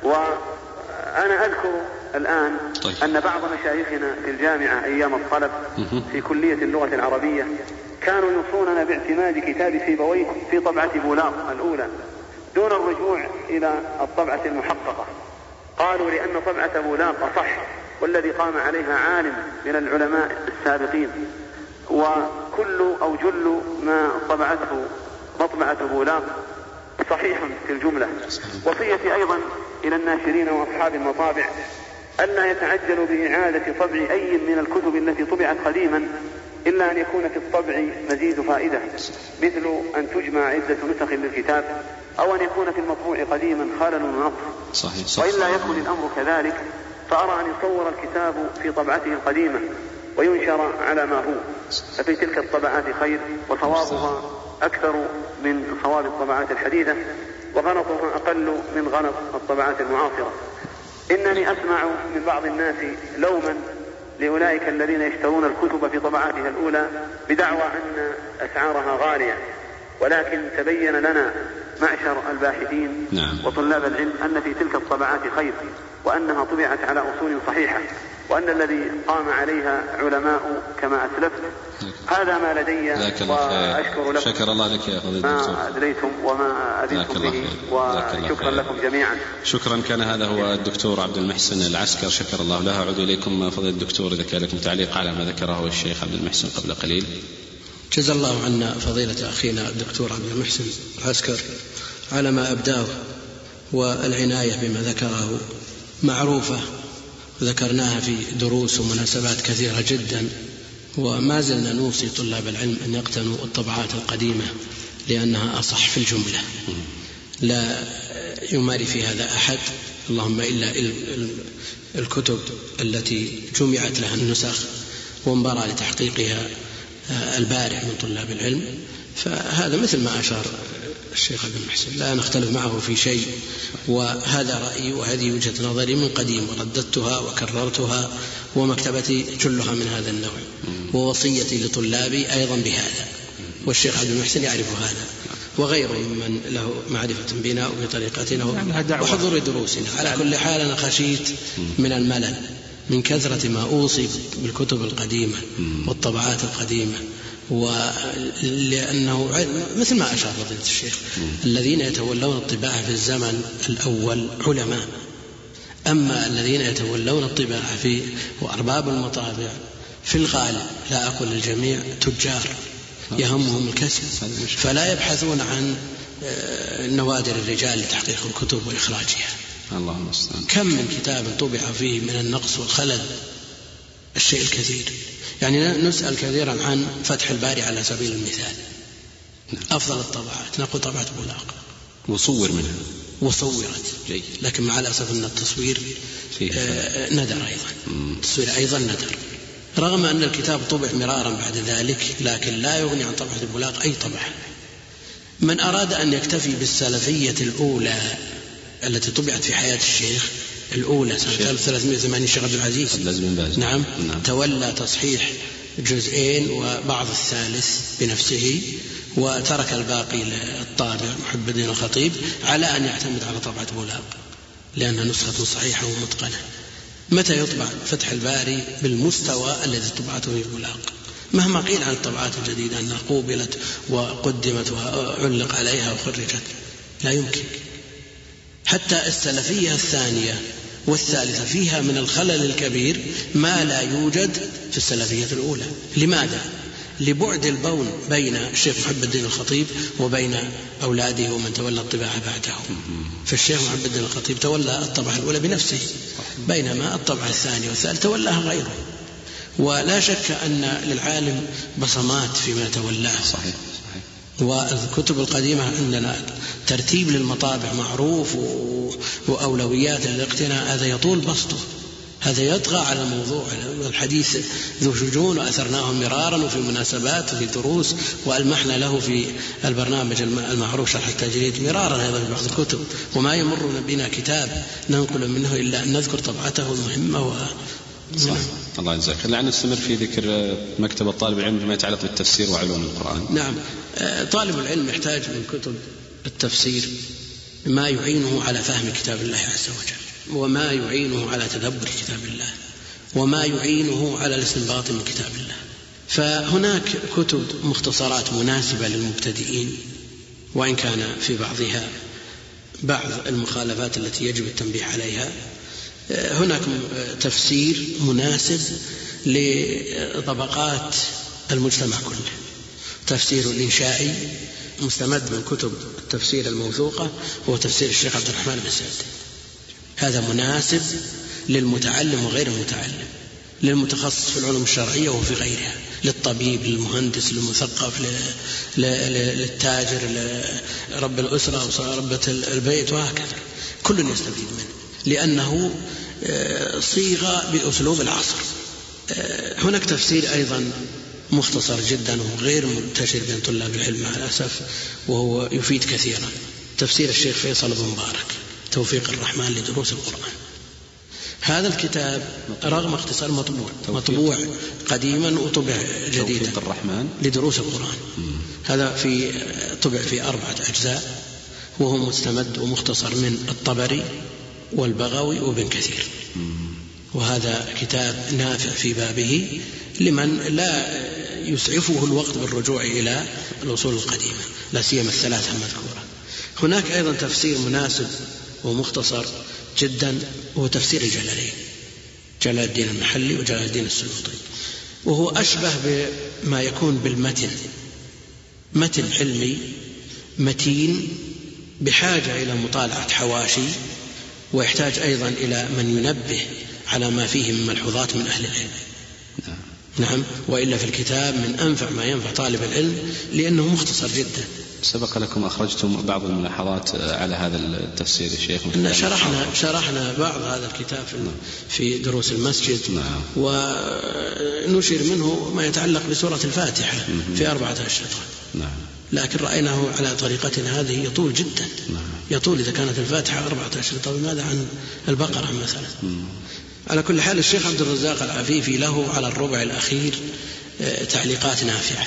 وأنا أذكر الآن أن بعض مشايخنا في الجامعة أيام الطلب في كلية اللغة العربية كانوا يوصوننا باعتماد كتاب سيبويه في طبعة بولاق الأولى دون الرجوع إلى الطبعة المحققة. قالوا لأن طبعة بولاق أصح، والذي قام عليها عالم من العلماء السابقين، وكل أو جل ما طبعته مطبعة بولاق صحيح في الجملة. وصيتي أيضا إلى الناشرين وأصحاب المطابع ألا يتعجلوا بإعادة طبع أي من الكتب التي طبعت قديما إلا أن يكون في الطبع مزيد فائدة، مثل أن تجمع عدة نسخ للكتاب، أو أن يكون في المطبوع قديما خلل ونقص. وإلا يكن الأمر كذلك فأرى أن يصور الكتاب في طبعته القديمة وينشر على ما هو، ففي تلك الطبعات خير وصوابها أكثر من صواب الطبعات الحديثة، وغلطها أقل من غلط الطبعات المعاصرة. إنني أسمع من بعض الناس لوما لأولئك الذين يشترون الكتب في طبعاتها الأولى بدعوى أن أسعارها غالية، ولكن تبين لنا معشر الباحثين وطلاب العلم أن في تلك الطبعات خير، وأنها طبعت على أصول صحيحة، وأن الذي قام عليها علماء كما أسلفت. هذا ما لدي، وأشكر لكم. شكر الله لك يا فضيلة الدكتور ما أدريتم وما أدريتم به، وشكرا لكم جميعا. شكرا. كان هذا هو الدكتور عبد المحسن العسكر، شكر الله له. أعود إليكم فضيلة الدكتور إذا كان لكم تعليق على ما ذكره الشيخ عبد المحسن قبل قليل. جزا الله عنا فضيلة أخينا الدكتور عبد المحسن العسكر على ما أبداه، والعناية بما ذكره معروفة ذكرناها في دروس ومناسبات كثيرة جدا، وما زلنا نوصي طلاب العلم أن يقتنوا الطبعات القديمة لأنها أصح في الجملة، لا يماري في هذا أحد، اللهم إلا الكتب التي جمعت لها النسخ وانبرى لتحقيقها البارع من طلاب العلم. فهذا مثل ما أشار الشيخ عبد المحسن، لا نختلف معه في شيء، وهذا رأيي وهذه وجهة نظري من قديم، ورددتها وكررتها، ومكتبتي جلها من هذا النوع، ووصيتي لطلابي أيضا بهذا، والشيخ عبد المحسن يعرف هذا وغيره من له معرفة بنا وبطريقتنا وحضور دروسنا. على كل حال أنا خشيت من الملل من كثرة ما أوصي بالكتب القديمة والطبعات القديمة، ولأنه مثل ما أشار فضيلة الشيخ الذين يتولون الطباعة في الزمن الأول علماء، أما الذين يتولون الطباعة في وأرباب المطابع في الغالب، لا أقول الجميع، تجار يهمهم الكسب، فلا يبحثون عن نوادر الرجال لتحقيق الكتب وإخراجها. اللهم استعان. كم من كتاب طبع فيه من النقص والخلل الشيء الكثير. يعني نسأل كثيرا عن فتح الباري على سبيل المثال، أفضل الطبعات نقول طبعة بولاق، وصور منها وصورت، لكن مع الأسف أن التصوير ندر أيضا، التصوير أيضا ندر، رغم أن الكتاب طبع مرارا بعد ذلك، لكن لا يغني عن طبعة البلاغ أي طبعة. من أراد أن يكتفي بالسلفية الأولى التي طبعت في حياة الشيخ الأولى سنة 1380 الشيخ عبد العزيز نعم تولى تصحيح جزئين وبعض الثالث بنفسه، وترك الباقي للطابع محب الدين الخطيب، على أن يعتمد على طبعة بولاق لأنها نسخة صحيحة ومتقنة. متى يطبع فتح الباري بالمستوى الذي طبعته في بولاق؟ مهما قيل عن الطبعات الجديدة أنها قوبلت وقدمت وعلق عليها وخرجت، لا يمكن. حتى السلفية الثانية والثالثة فيها من الخلل الكبير ما لا يوجد في السلفية الأولى. لماذا؟ لبعد البون بين الشيخ محب الدين الخطيب وبين أولاده ومن تولى الطباعة بعده. فالشيخ محب الدين الخطيب تولى الطبعة الأولى بنفسه، بينما الطبعة الثانية والثالثة تولاها غيره. ولا شك أن للعالم بصمات فيما تولاه. صحيح. والكتب القديمة عندنا ترتيب للمطابع معروف وأولويات للاقتناء، هذا يطول بسطه، هذا يطغى على الموضوع. الحديث ذو شجون وأثرناه مرارا وفي مناسبات وفي دروس، وألمحنا له في البرنامج المعروف شرح التجريد مرارا أيضا في بعض الكتب، وما يمر بنا كتاب ننقل منه إلا أن نذكر طبعته المهمة صح. الله يجزاك. لعل نستمر في ذكر مكتبة طالب العلم فيما يتعلق بالتفسير وعلوم القرآن. نعم، طالب العلم يحتاج من كتب التفسير ما يعينه على فهم كتاب الله عز وجل، وما يعينه على تدبر كتاب الله، وما يعينه على الاستنباط من كتاب الله. فهناك كتب مختصرات مناسبة للمبتدئين، وإن كان في بعضها بعض المخالفات التي يجب التنبيه عليها. هناك تفسير مناسب لطبقات المجتمع كله، تفسير الإنشائي مستمد من كتب التفسير الموثوقة، هو تفسير الشيخ عبد الرحمن بن سعد. هذا مناسب للمتعلم وغير المتعلم، للمتخصص في العلوم الشرعية وفي غيرها، للطبيب، للمهندس، للمثقف، للتاجر، لرب الأسرة وربة البيت، وهكذا كل يستفيد منه، لأنه صيغة بأسلوب العصر. هناك تفسير أيضا مختصر جدا وغير منتشر بين طلاب العلم مع الأسف، وهو يفيد كثيرا، تفسير الشيخ فيصل بن مبارك توفيق الرحمن لدروس القرآن. هذا الكتاب رغم اختصار مطبوع قديما وطبع جديدا، توفيق الرحمن لدروس القرآن. هذا طبع في 4 أجزاء، وهو مستمد ومختصر من الطبري والبغوي وابن كثير. وهذا كتاب نافع في بابه لمن لا يسعفه الوقت بالرجوع إلى الأصول القديمة، لا سيما 3 المذكورة. هناك أيضا تفسير مناسب ومختصر جدا، وهو تفسير الجلالين، جلال الدين المحلي وجلال الدين السيوطي، وهو أشبه بما يكون بالمتن، متن علمي متين بحاجة إلى مطالعة حواشي، ويحتاج أيضا إلى من ينبه على ما فيه من ملحوظات من أهل العلم. نعم، وإلا في الكتاب من أنفع ما ينفع طالب العلم لأنه مختصر جدا. سبق لكم أخرجتم بعض الملاحظات على هذا التفسير يا شيخ؟ شرحنا بعض هذا الكتاب في دروس المسجد، ونشر منه ما يتعلق بسورة الفاتحة في 4 أشرطة. لكن رأيناه على طريقتنا هذه يطول جدا، يطول إذا كانت الفاتحة 4 أشرطة، بماذا عن البقرة مثلا؟ على كل حال الشيخ عبد الرزاق العفيفي له على الربع الأخير تعليقات نافعة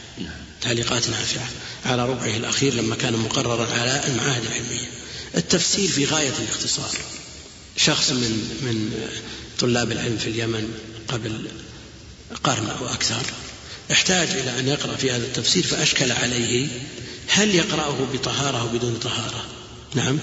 على ربعه الأخير لما كان مقررا على المعاهد العلمية. التفسير في غاية الاختصار. شخص من طلاب العلم في اليمن قبل قرن أو أكثر احتاج إلى أن يقرأ في هذا التفسير، فأشكل عليه هل يقرأه بطهارة أو بدون طهارة؟ نعم،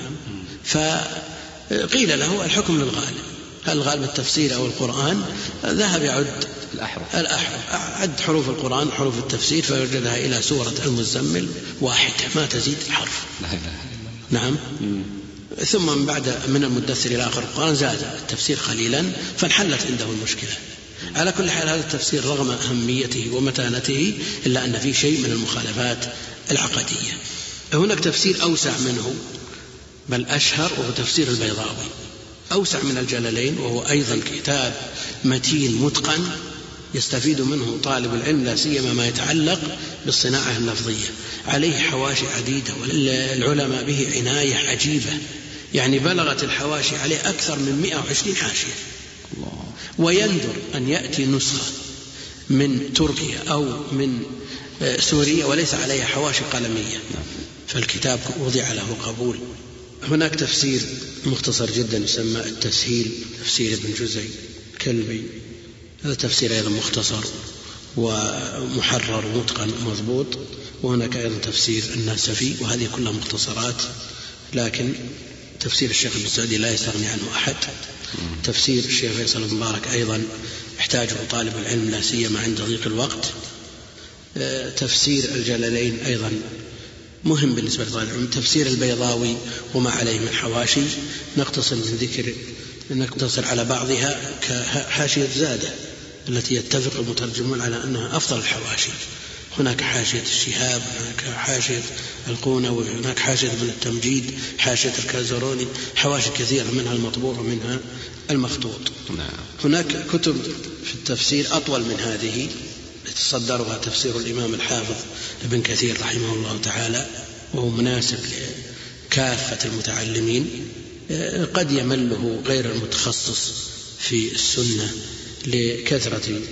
فقيل له الحكم للغالب، هل الغالب التفسير أو القرآن؟ ذهب يعد الأحرف، عد حروف القرآن وحروف التفسير، فوجدها إلى سورة المزمل 1 ما تزيد الحرف. نعم. ثم من بعد من المدثر إلى آخر القرآن زاد التفسير قليلا، فانحلت عنده المشكلة. على كل حال هذا التفسير رغم أهميته ومتانته إلا أن فيه شيء من المخالفات العقدية. هناك تفسير أوسع منه بل أشهر، وهو تفسير البيضاوي، أوسع من الجلالين، وهو أيضا كتاب متين متقن يستفيد منه طالب العلم، لا سيما ما يتعلق بالصناعة اللفظية. عليه حواشي عديدة، والعلماء به عناية عجيبة، يعني بلغت الحواشي عليه أكثر من 120 حاشية. ويندر أن يأتي نسخة من تركيا أو من سوريا وليس عليها حواشي قلمية، فالكتاب وضع له قبول. هناك تفسير مختصر جدا يسمى التسهيل، تفسير ابن جزي كلبي، هذا تفسير أيضا مختصر ومحرر ومتقن مضبوط. وهناك أيضا تفسير الناسفي، وهذه كلها مختصرات، لكن تفسير الشيخ ابن سعدي لا يستغني عنه أحد. تفسير الشيخ فيصل المبارك أيضا يحتاجه طالب العلم لا سيما عند ضيق الوقت. تفسير الجلالين أيضا مهم بالنسبة لطالب العلم. تفسير البيضاوي وما عليه من حواشي نقتصر من ذكر، نقتصر على بعضها كحاشية زادة التي يتفق المترجمون على أنها أفضل الحواشي. هناك حاشية الشهاب، هناك حاشية القونة، وهناك حاشية ابن التمجيد، حاشية الكازروني، حواشي كثيرة منها المطبوع ومنها المخطوط. هناك كتب في التفسير أطول من هذه يتصدرها تفسير الإمام الحافظ ابن كثير رحمه الله تعالى، وهو مناسب لكافة المتعلمين. قد يمله غير المتخصص في السنة لكثرة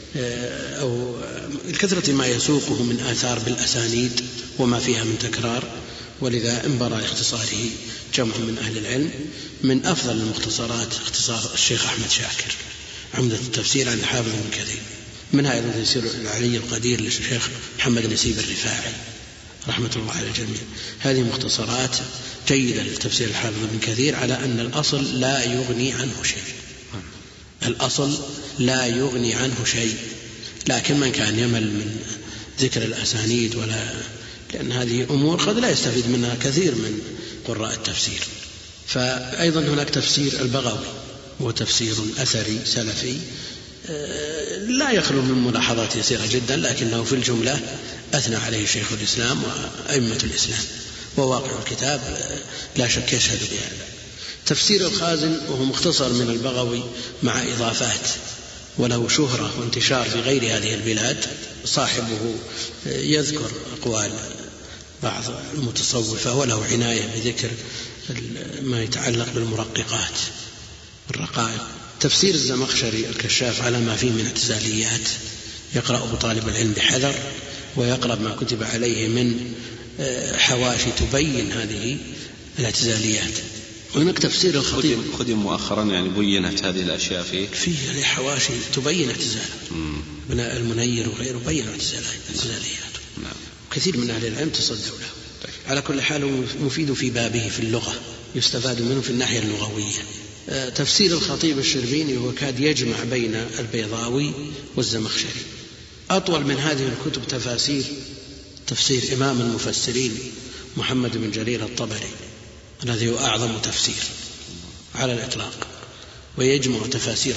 ما يسوقه من آثار بالأسانيد وما فيها من تكرار، ولذا انبرى لاختصاره جمع من أهل العلم. من أفضل المختصرات اختصار الشيخ أحمد شاكر عمدة التفسير عن الحافظ ابن كثير، منها أيضا تفسير العلي القدير للشيخ محمد نسيب الرفاعي رحمة الله على الجميع. هذه مختصرات جيدة لتفسير الحافظ ابن كثير، على أن الأصل لا يغني عنه شيء، الأصل لا يغني عنه شيء. لكن من كان يمل من ذكر الأسانيد لأن هذه أمور قد لا يستفيد منها كثير من قراء التفسير. فأيضا هناك تفسير البغوي، وتفسير أثري سلفي لا يخلو من ملاحظات يسيرة جدا، لكنه في الجملة أثنى عليه شيخ الإسلام وأئمة الإسلام، وواقع الكتاب لا شك يشهد بهذا. تفسير الخازن وهو مختصر من البغوي مع إضافات، وله شهرة وانتشار في غير هذه البلاد. صاحبه يذكر أقوال بعض المتصوفة، وله عناية بذكر ما يتعلق بالمرققات الرقائق. تفسير الزمخشري الكشاف على ما فيه من اعتزاليات، يقرأ طالب العلم بحذر، ويقرأ ما كتب عليه من حواشي تبين هذه الاعتزاليات. وهناك تفسير الخطيب خدم مؤخرا، يعني بينت هذه الأشياء فيه حواشي تبين اعتزاله، ابن المنير وغيره بين اعتزاليات. كثير من أهل العلم تصدوا له. على كل حال مفيد في بابه في اللغة، يستفاد منه في الناحية اللغوية. تفسير الخطيب الشربيني هو كاد يجمع بين البيضاوي والزمخشري. أطول من هذه الكتب تفسير إمام المفسرين محمد بن جرير الطبري، الذي هو أعظم تفسير على الإطلاق، ويجمع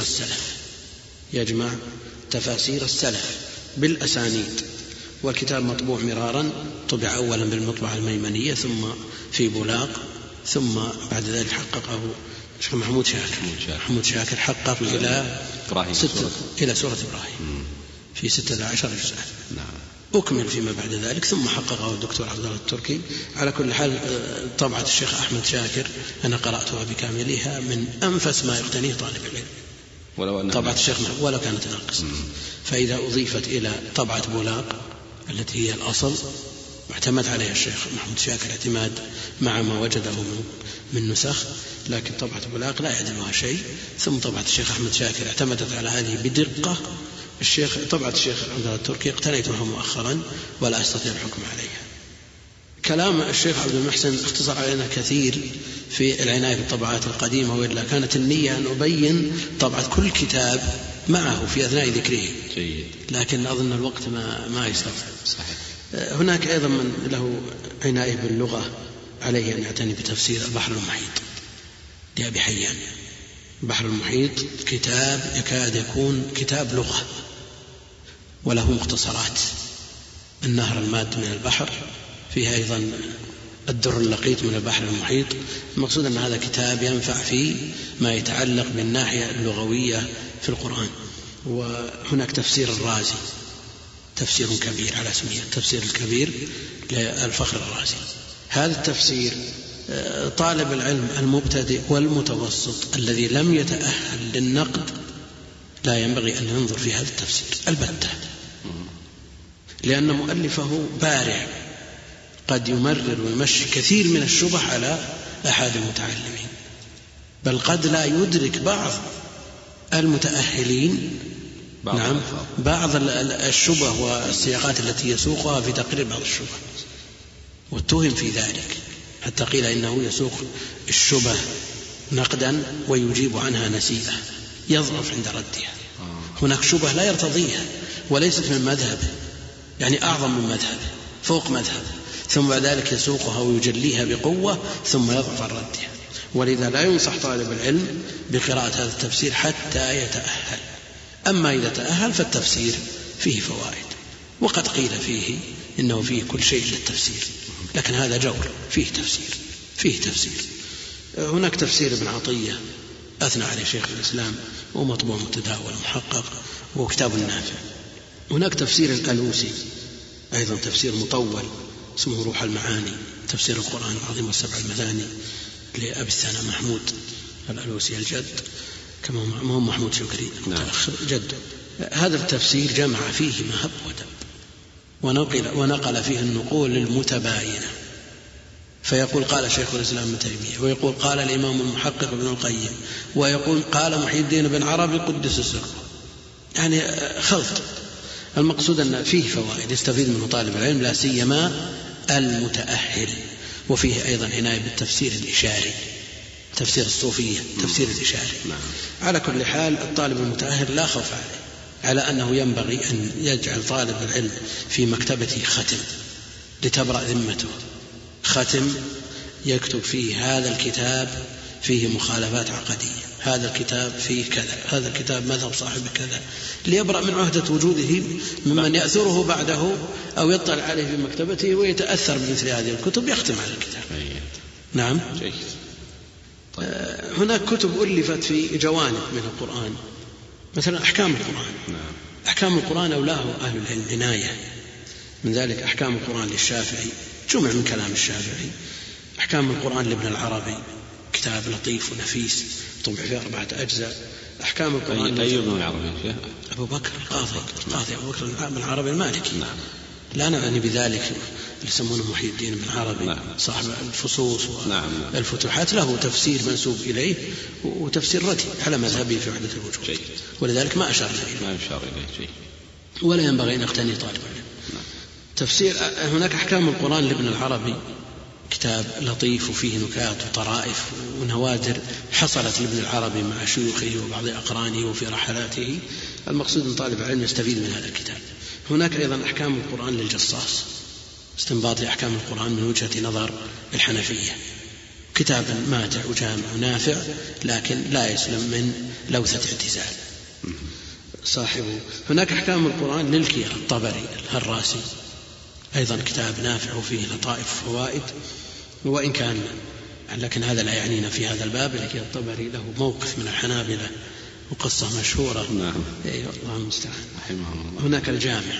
تفاسير السلف بالأسانيد. والكتاب مطبوع مرارا، طبع أولا بالمطبعة الميمنية، ثم في بولاق، ثم بعد ذلك حققه الشيخ محمود شاكر حقق إلى سورة إبراهيم في 16 جزءا. أكمل فيما بعد ذلك، ثم حققه الدكتور عبد الله التركي. على كل حال طبعة الشيخ أحمد شاكر أنا قرأتها بكاملها، من أنفس ما يقتنيه طالب العلم طبعة الشيخ ولو كانت ناقصة. فإذا أضيفت إلى طبعة بولاق التي هي الأصل، واعتمد عليها الشيخ محمود شاكر اعتماد مع ما وجده من نسخ، لكن طبعة بولاق لا يعدلها شيء. ثم طبعة الشيخ أحمد شاكر اعتمدت على هذه بدقة. طبعة الشيخ عبد الله التركي اقتنيتها مؤخرا ولا أستطيع الحكم عليها. كلام الشيخ عبد المحسن اختصر علينا كثير في العناية بالطبعات القديمة، وإلا كانت النية أن أبين طبعة كل كتاب معه في أثناء ذكره، لكن أظن الوقت ما يستطيع. هناك أيضا من له عناية باللغة عليه أن يعتني بتفسير البحر المحيط لأبي حيان. البحر المحيط كتاب يكاد يكون كتاب لغة، وله مختصرات. النهر الماد من البحر فيها أيضا الدر اللقيط من البحر المحيط. المقصود أن هذا كتاب ينفع في ما يتعلق بالناحية اللغوية في القرآن. وهناك تفسير الرازي، تفسير كبير على اسمه التفسير الكبير للفخر الرازي. هذا التفسير طالب العلم المبتدئ والمتوسط الذي لم يتأهل للنقد لا ينبغي أن ينظر في هذا التفسير البتة، لأن مؤلفه بارع قد يمرر ويمشي كثير من الشبه على أحد المتعلمين، بل قد لا يدرك بعض المتأهلين بعض الشبه والسياقات التي يسوقها في تقرير بعض الشبه، واتهم في ذلك حتى قيل إنه يسوق الشبه نقدا ويجيب عنها نسيئة، يضعف عند ردها. هناك شبه لا يرتضيها وليست من مذهبه، يعني أعظم من مذهبه فوق مذهبه، ثم بعد ذلك يسوقها ويجليها بقوة ثم يضعف عن ردها. ولذا لا ينصح طالب العلم بقراءة هذا التفسير حتى يتأهل. أما إذا تأهل فالتفسير فيه فوائد، وقد قيل فيه إنه فيه كل شيء للتفسير، لكن هذا جور، فيه تفسير. هناك تفسير ابن عطية أثنى عليه شيخ الإسلام ومطبوع متداول محقق وكتاب نافع. هناك تفسير الألوسي أيضا تفسير مطول اسمه روح المعاني، تفسير القرآن العظيم والسبع المثاني لأبي الثانى محمود الألوسي الجد، كما هو محمود شكري المتأخر جد. هذا التفسير جمع فيه مهب ودب ونقل فيه النقول المتباينة، فيقول قال شيخ الإسلام ابن تيمية، ويقول قال الإمام المحقق ابن القيم، ويقول قال محي الدين بن عربي قدس سره، يعني خلط. المقصود أن فيه فوائد يستفيد منه طالب العلم لا سيما المتأهل. وفيه أيضا عناية بالتفسير الإشاري، تفسير الصوفية، تفسير الإشاري. على كل حال الطالب المتأهل لا خوف عليه، على أنه ينبغي أن يجعل طالب العلم في مكتبته ختم لتبرأ ذمته، ختم يكتب فيه هذا الكتاب فيه مخالفات عقدية، هذا الكتاب فيه كذا، هذا الكتاب مذهب صاحب كذا، ليبرأ من عهدة وجوده ممن يأثره بعده أو يطلع عليه في مكتبته ويتأثر بمثل هذه الكتب يختم على الكتاب. نعم. هناك كتب ألفت في جوانب من القرآن، مثلا أحكام القرآن. أحكام القرآن أولاه أهل العلم عناية، من ذلك أحكام القرآن للشافعي، جمع من كلام الشافعي. أحكام القرآن لابن العربي، كتاب لطيف ونفيس طبع فيه 4 أجزاء. أحكام القرآن ابن العربي أبو بكر القاضي أبو بكر بن العربي المالكي. لا نعني بذلك اللي يسمونه محي الدين بن عربي صاحب الفصوص والفتوحات، له تفسير منسوب إليه وتفسير ردي على مذهبه في وحدة الوجود، ولذلك ما أشار إليه ولا ينبغي أن يقتني طالب العلم. تفسير هناك أحكام القرآن لابن العربي، كتاب لطيف وفيه نكات وطرائف ونوادر حصلت لابن العربي مع شيوخه وبعض أقرانه وفي رحلاته. المقصود أن طالب العلم يستفيد من هذا الكتاب. هناك أيضا أحكام القرآن للجصاص، استنباط لأحكام القرآن من وجهة نظر الحنفية، كتاب ماتع وجامع ونافع لكن لا يسلم من لوثة اعتزال صاحبه. هناك أحكام القرآن للكي الطبري الهراسي، أيضا كتاب نافع وفيه لطائف وفوائد، وإن كان لكن هذا لا يعنينا في هذا الباب. الكي الطبري له موقف من الحنابلة وقصة مشهورة. الله المستعان. هناك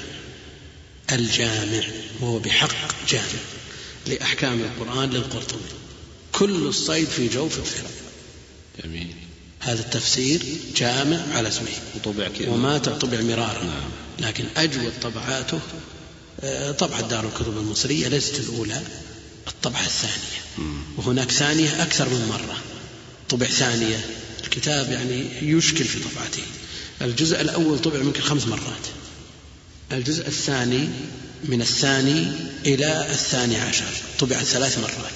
الجامع وهو بحق جامع لأحكام القرآن للقرطبي، كل الصيد في جوف الفرع. جميل. هذا التفسير جامع على اسمه وما طبع مرارا. لكن أجود طبعاته طبعة دار الكتب المصرية ليست الأولى، الطبعة الثانية، وهناك ثانية أكثر من مرة طبع ثانية. الكتاب يعني يشكل في طبعته. الجزء الأول طبع ممكن 5 مرات، الجزء الثاني من الثاني إلى 12 طبع 3 مرات،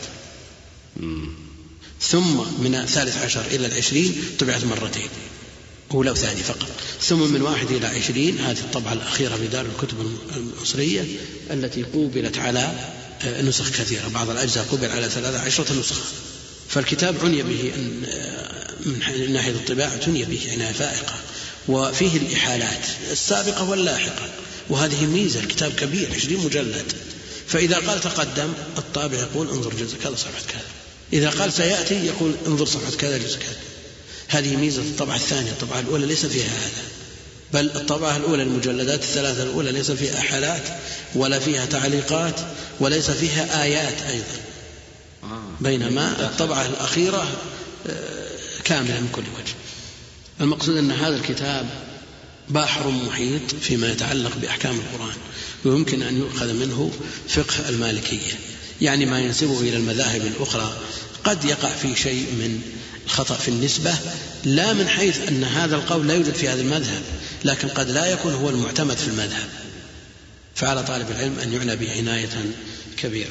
ثم من 13 إلى 20 طبعت مرتين، أولى وثاني فقط، ثم من 1 إلى 20 هذه الطبعة الأخيرة في دار الكتب المصرية التي قوبلت على نسخ كثيرة، بعض الأجزاء قوبل على 13 نسخة. فالكتاب عني به من ناحية الطباعة عني به عناية فائقة، وفيه الإحالات السابقة واللاحقة، وهذه ميزة. الكتاب كبير 20 مجلد، فإذا قال تقدم الطابع يقول انظر جزء كذا صفحة كذا، إذا قال سيأتي يقول انظر صفحة كذا جزء كذا. هذه ميزة الطبعة الثانية. الطبعة الأولى ليس فيها هذا، بل الطبعة الأولى المجلدات الثلاثة الأولى ليس فيها حالات ولا فيها تعليقات وليس فيها آيات أيضا، بينما الطبعة الأخيرة كاملة من كل وجه. المقصود أن هذا الكتاب بحر محيط فيما يتعلق بأحكام القرآن، ويمكن أن يؤخذ منه فقه المالكية، يعني ما ينسبه إلى المذاهب الأخرى قد يقع فيه شيء من الخطأ في النسبة، لا من حيث أن هذا القول لا يوجد في هذا المذهب، لكن قد لا يكون هو المعتمد في المذهب، فعلى طالب العلم أن يعنى بعناية كبيرة.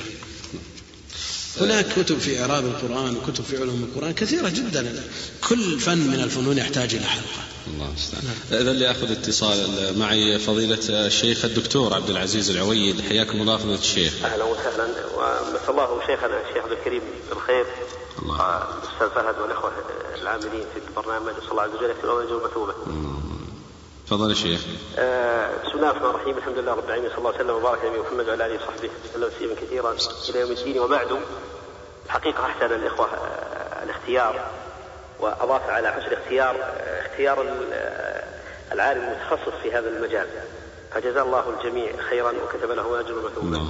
هناك كتب في إعراب القرآن وكتب في علوم القرآن كثيرة جدا، كل فن من الفنون يحتاج إلى حلقة. الله المستعان. إذا اللي أخذ اتصال معي فضيلة الشيخ الدكتور عبد العزيز العويد، حياكم الله فضيلة الشيخ. أهلا وسهلا، ومسا الله شيخنا الشيخ عبد الكريم بالخير، الأستاذ فهد والأخوة العاملين في البرنامج، صلى الله عز وجل في الأول جو مثوبة. تفضل يا شيخ. بسم الله الرحمن الرحيم، الحمد لله رب العالمين، صلى الله وسلم وبارك على نبينا محمد وعلى آله وصحبه وسلم تسليما كثيرا إلى يوم الدين. وبعد، الحقيقة أحسن الإخوة الاختيار، وأضاف على حسن اختيار العالم المتخصص في هذا المجال، فجزا الله الجميع خيرا وكتب له أجر مثوبا.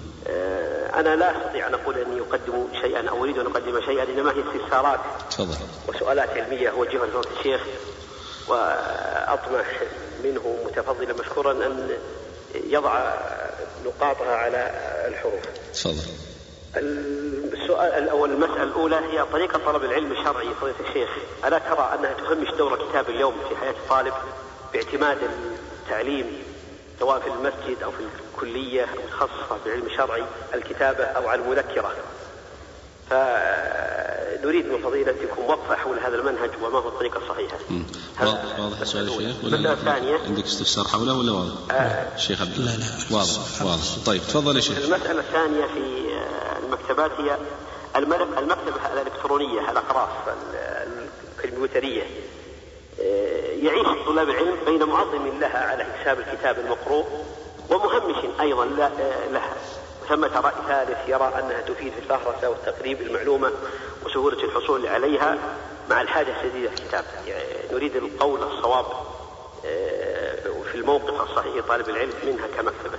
أنا لا أستطيع أن أقول أني أقدم شيئا أو أريد أن أقدم شيئا، إنما هي استفسارات وسؤالات علمية أوجهها لفضيلة الشيخ، وأطمح منه متفضلا مشكورا أن يضع نقاطها على الحروف. تفضل. السؤال الأول، المسألة الأولى هي طريقة طلب العلم الشرعي. فضيلة الشيخ، ألا ترى أنها تهمش دور كتاب اليوم في حياة الطالب باعتماد التعليم سواء في المسجد أو في الكلية المتخصصة بالعلم الشرعي الكتابة أو على المذكرة؟ فنريد من فضيلتكم وقفة حول هذا المنهج وما هو الطريقة الصحيحة. واضح السؤال يا شيخ؟ المسألة الثانية، عندك استفسار حوله ولا واضح؟ الشيخ عبد الله. لا واضح. طيب تفضل يا شيخ. المسألة الثانية في المكتبات هي المكتبة الإلكترونية، الأقراص الكمبيوترية. يعيش طلاب العلم بين معظم لها على حساب الكتاب المقروء ومهمش أيضا لها، ثمة رأي ثالث يرى أنها تفيد في الفهرسة والتقريب المعلومة وسهولة الحصول عليها مع الحاجة الشديدة في الكتاب. يعني نريد القول الصواب في الموقف الصحيح طالب العلم منها كمكتبة.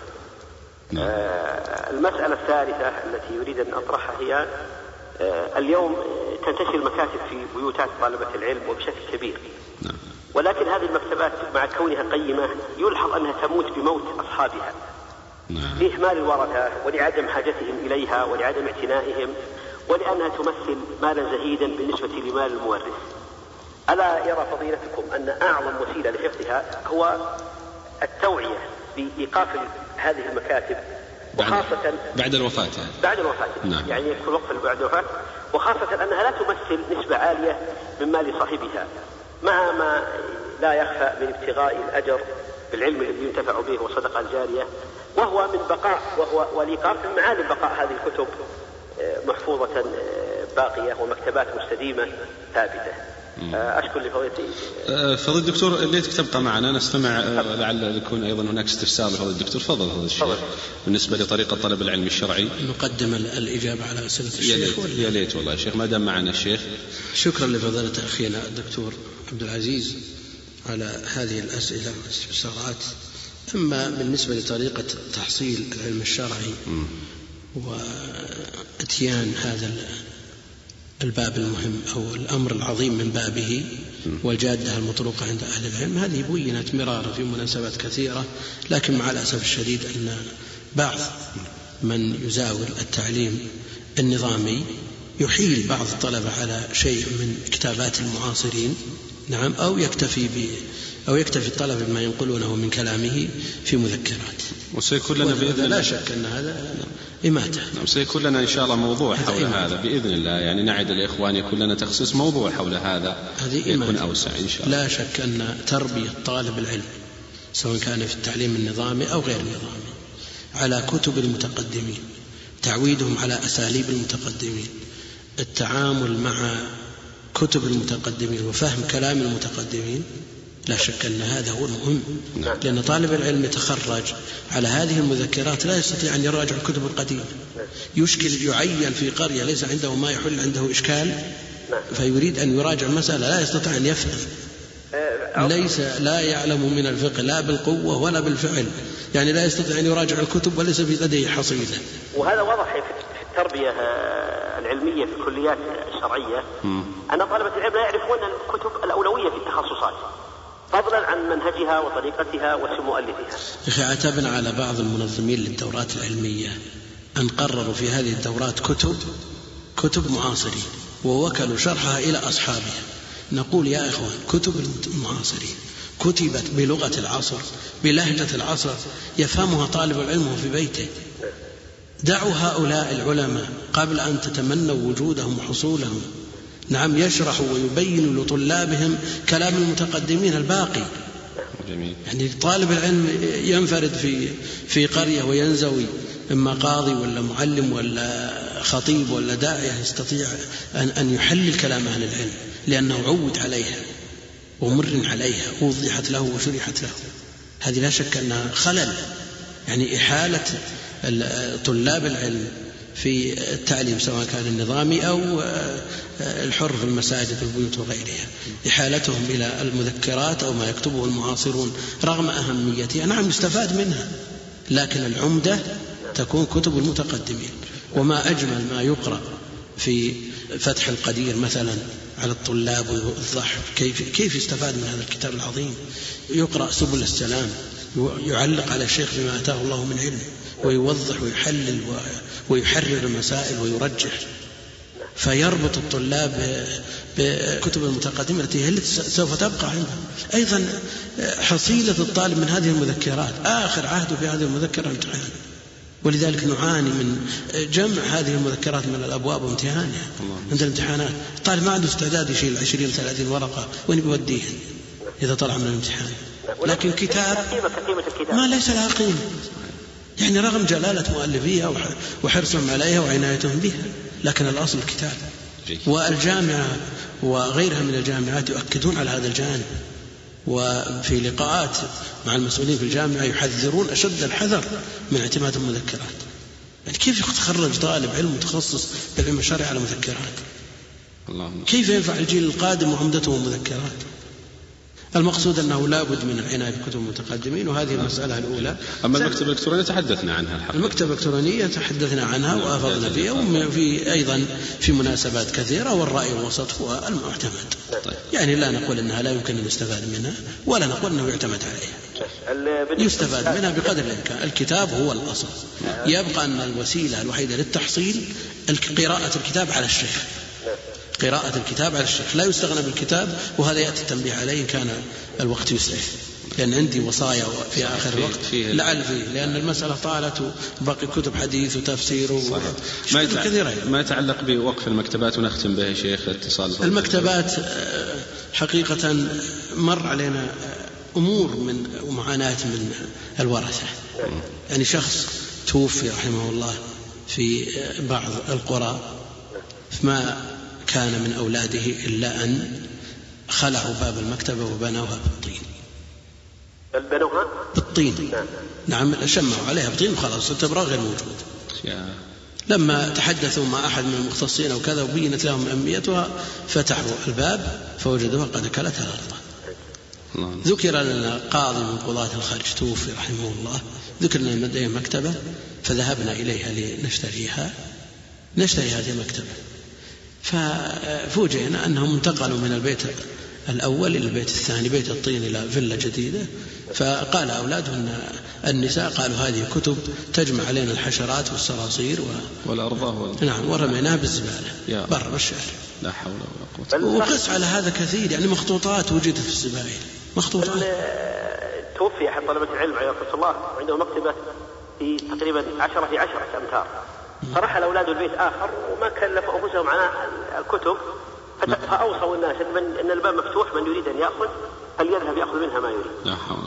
المسألة الثالثة التي يريد أن أطرحها هي اليوم تنتشر المكاتب في بيوتات طلبة العلم وبشكل كبير، ولكن هذه المكتبات مع كونها قيمة يلحظ أنها تموت بموت أصحابها لإهمال الورثة ولعدم حاجتهم إليها ولعدم اعتنائهم، ولأنها تمثل مالا زهيدا بالنسبة لمال المورث. ألا يرى فضيلتكم أن أعظم وسيلة لحفظها هو التوعية بإيقاف هذه المكاتب، وخاصة بعد الوفاة؟ نعم. يعني يكون وقف بعد الوفاة، وخاصة أنها لا تمثل نسبة عالية من مال صاحبها، مع ما لا يخفى من ابتغاء الأجر بالعلم الذي ينتفع به وصدقة الجارية، وهو من بقاء والإيقاف من معالم بقاء هذه الكتب محفوظة باقية ومكتبات مستديمة ثابتة. أشكر لفضيلتي. فضيلة الدكتور، ليتك تبقى معنا نستمع، لعل يكون أيضا هناك استفسار لفضيلة الدكتور. فضل فضيلة الشيخ بالنسبة لطريقة طلب العلم الشرعي. نقدم الإجابة على أسئلة الشيخ. يا ليت والله يا شيخ ما دام معنا الشيخ. شكرا لفضيلة أخينا الدكتور عبد العزيز على هذه الأسئلة والاستفسارات. أما بالنسبة لطريقة تحصيل العلم الشرعي واتيان هذا الباب المهم أو الأمر العظيم من بابه والجادة المطروقة عند أهل العلم، هذه بينت مرارا في مناسبات كثيرة، لكن مع الأسف الشديد أن بعض من يزاول التعليم النظامي يحيل بعض الطلبة على شيء من كتابات المعاصرين، نعم، أو يكتفي الطلبة بما ينقلونه من كلامه في مذكرات. وسيكون لنا بإذن الله، لا شك أن هذا إماتة. نعم، سيكون لنا إن شاء الله موضوع حول هذا بإذن الله، يعني نعد الإخوان يكون لنا تخصيص موضوع حول هذا يكون أوسع إن شاء الله. لا شك أن تربية طالب العلم سواء كان في التعليم النظامي أو غير النظامي على كتب المتقدمين، تعويدهم على أساليب المتقدمين، التعامل مع كتب المتقدمين وفهم كلام المتقدمين، لا شك أن هذا هو المهم، لأن طالب العلم يتخرج على هذه المذكرات لا يستطيع أن يراجع الكتب القديمة. يشكل يعين في قرية ليس عنده ما يحل عنده إشكال فيريد أن يراجع المسألة لا يستطيع أن يفهم، لا يعلم من الفقه لا بالقوة ولا بالفعل، يعني لا يستطيع أن يراجع الكتب وليس في لديه حصيلة. وهذا واضح في التربية العلمية في الكليات الشرعية أن طلبة العلم لا يعرفون الكتب الأولوية في التخصصات فضلا عن منهجها وطريقتها واسم مؤلفها. أخي عتبنا على بعض المنظمين للدورات العلمية أن قرروا في هذه الدورات كتب معاصرين ووكلوا شرحها إلى أصحابها. نقول يا إخوان كتب المعاصرين كتبت بلغة العصر بلهجة العصر يفهمها طالب العلم في بيته. دعوا هؤلاء العلماء قبل أن تتمنوا وجودهم وحصولهم، نعم، يشرحوا ويبينوا لطلابهم كلام المتقدمين الباقي. يعني طالب العلم ينفرد في قرية وينزوي إما قاضي ولا معلم ولا خطيب ولا داعية يستطيع أن يحلل كلام أهل العلم لأنه عود عليها ومر عليها ووضحت له وشرحت له. هذه لا شك أنها خلل، يعني إحالة طلاب العلم في التعليم سواء كان النظامي أو الحر في المساجد والبيوت وغيرها، إحالتهم إلى المذكرات أو ما يكتبه المعاصرون رغم أهميتها نعم يستفاد منها، لكن العمدة تكون كتب المتقدمين. وما أجمل ما يقرأ في فتح القدير مثلا على الطلاب والضحك، كيف يستفاد من هذا الكتاب العظيم. يقرأ سبل السلام يعلق على الشيخ بما أتاه الله من علم ويوضح ويحلل ويحرر المسائل ويرجح، فيربط الطلاب بكتب المتقدمة التي هي سوف تبقى عندهم. أيضا حصيلة الطالب من هذه المذكرات آخر عهده في هذه المذكرة امتحان، ولذلك نعاني من جمع هذه المذكرات من الأبواب وامتحانها عند الامتحانات. الطالب ما عنده استعداد يشيل 20-30 ورقة وين بيوديهن إذا طلع من الامتحان، لكن كتاب ما ليس لها قيمة، يعني رغم جلالة مؤلفيها وحرصهم عليها وعنايتهم بها، لكن الأصل الكتاب. والجامعة وغيرها من الجامعات يؤكدون على هذا الجانب، وفي لقاءات مع المسؤولين في الجامعة يحذرون أشد الحذر من اعتماد المذكرات. يعني كيف يتخرج طالب علم متخصص بالعلم الشرعي على مذكرات؟ كيف ينفع الجيل القادم وعمدته مذكرات؟ المقصود أنه لا بد من العناية بكتب المتقدمين، وهذه المسألة الأولى. أما المكتبة الإلكترونية تحدثنا عنها الحقيقة. المكتبة الإلكترونية تحدثنا عنها وأفضنا فيها، وفي أيضا في مناسبات كثيرة، والرأي الوسط هو المعتمد. يعني لا نقول أنها لا يمكن أن نستفاد منها ولا نقول أنه يعتمد عليها، يستفاد منها بقدر الإمكان. الكتاب هو الأصل، يبقى أن الوسيلة الوحيدة للتحصيل قراءة الكتاب على الشيخ، قراءة الكتاب على الشيخ، لا يستغنى بالكتاب. وهذا يأتي التنبيه عليه إن كان الوقت يسعف، لأن عندي وصايا في آخر الوقت لعل فيه، لأن المسألة طالت وبقي كتب حديث وتفسير ما يتعلق بوقف المكتبات. ونختم به شيخ الاتصال. المكتبات حقيقة مر علينا أمور من ومعاناة من الورثة. يعني شخص توفي رحمه الله في بعض القرى، ما كان من أولاده إلا أن خلعوا باب المكتبة وبنوها بالطين. بنوها بالطين، نعم، شمعوا عليها بالطين وخلاص، التبرع غير موجود. لما تحدثوا مع أحد من المختصين أو كذا وبينت لهم أهميتها فتحوا الباب فوجدوها قد أكلتها الأرض. ذكر لنا قاضي من قضاة الخارج توفي رحمه الله، ذكر لنا لديه مكتبة فذهبنا إليها نشتري هذه المكتبة، ففوجئنا أنهم انتقلوا من البيت الأول إلى البيت الثاني، بيت الطين إلى فيلا جديدة. فقال أولادهن النساء قالوا هذه كتب تجمع علينا الحشرات والصراصير والأرض نعم، ورميناها بالزبالة برا الشارع. لا حول ولا قوة. وقس على هذا كثير، يعني مخطوطات وجدت في الزبائن، مخطوطات. توفي أحد طلبة العلم عليه رحمة الله وعنده مكتبة في تقريبا 10 في 10 أمتار، فرحل أولاد البيت آخر وما كلفوا أنفسهم على الكتب، فأوصوا الناس أن الباب مفتوح، من يريد أن يأخذ فليذهب يأخذ منها ما يريد. لا حول.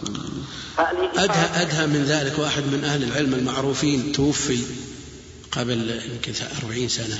أدهى من ذلك واحد من أهل العلم المعروفين توفي قبل يمكن 40 سنة،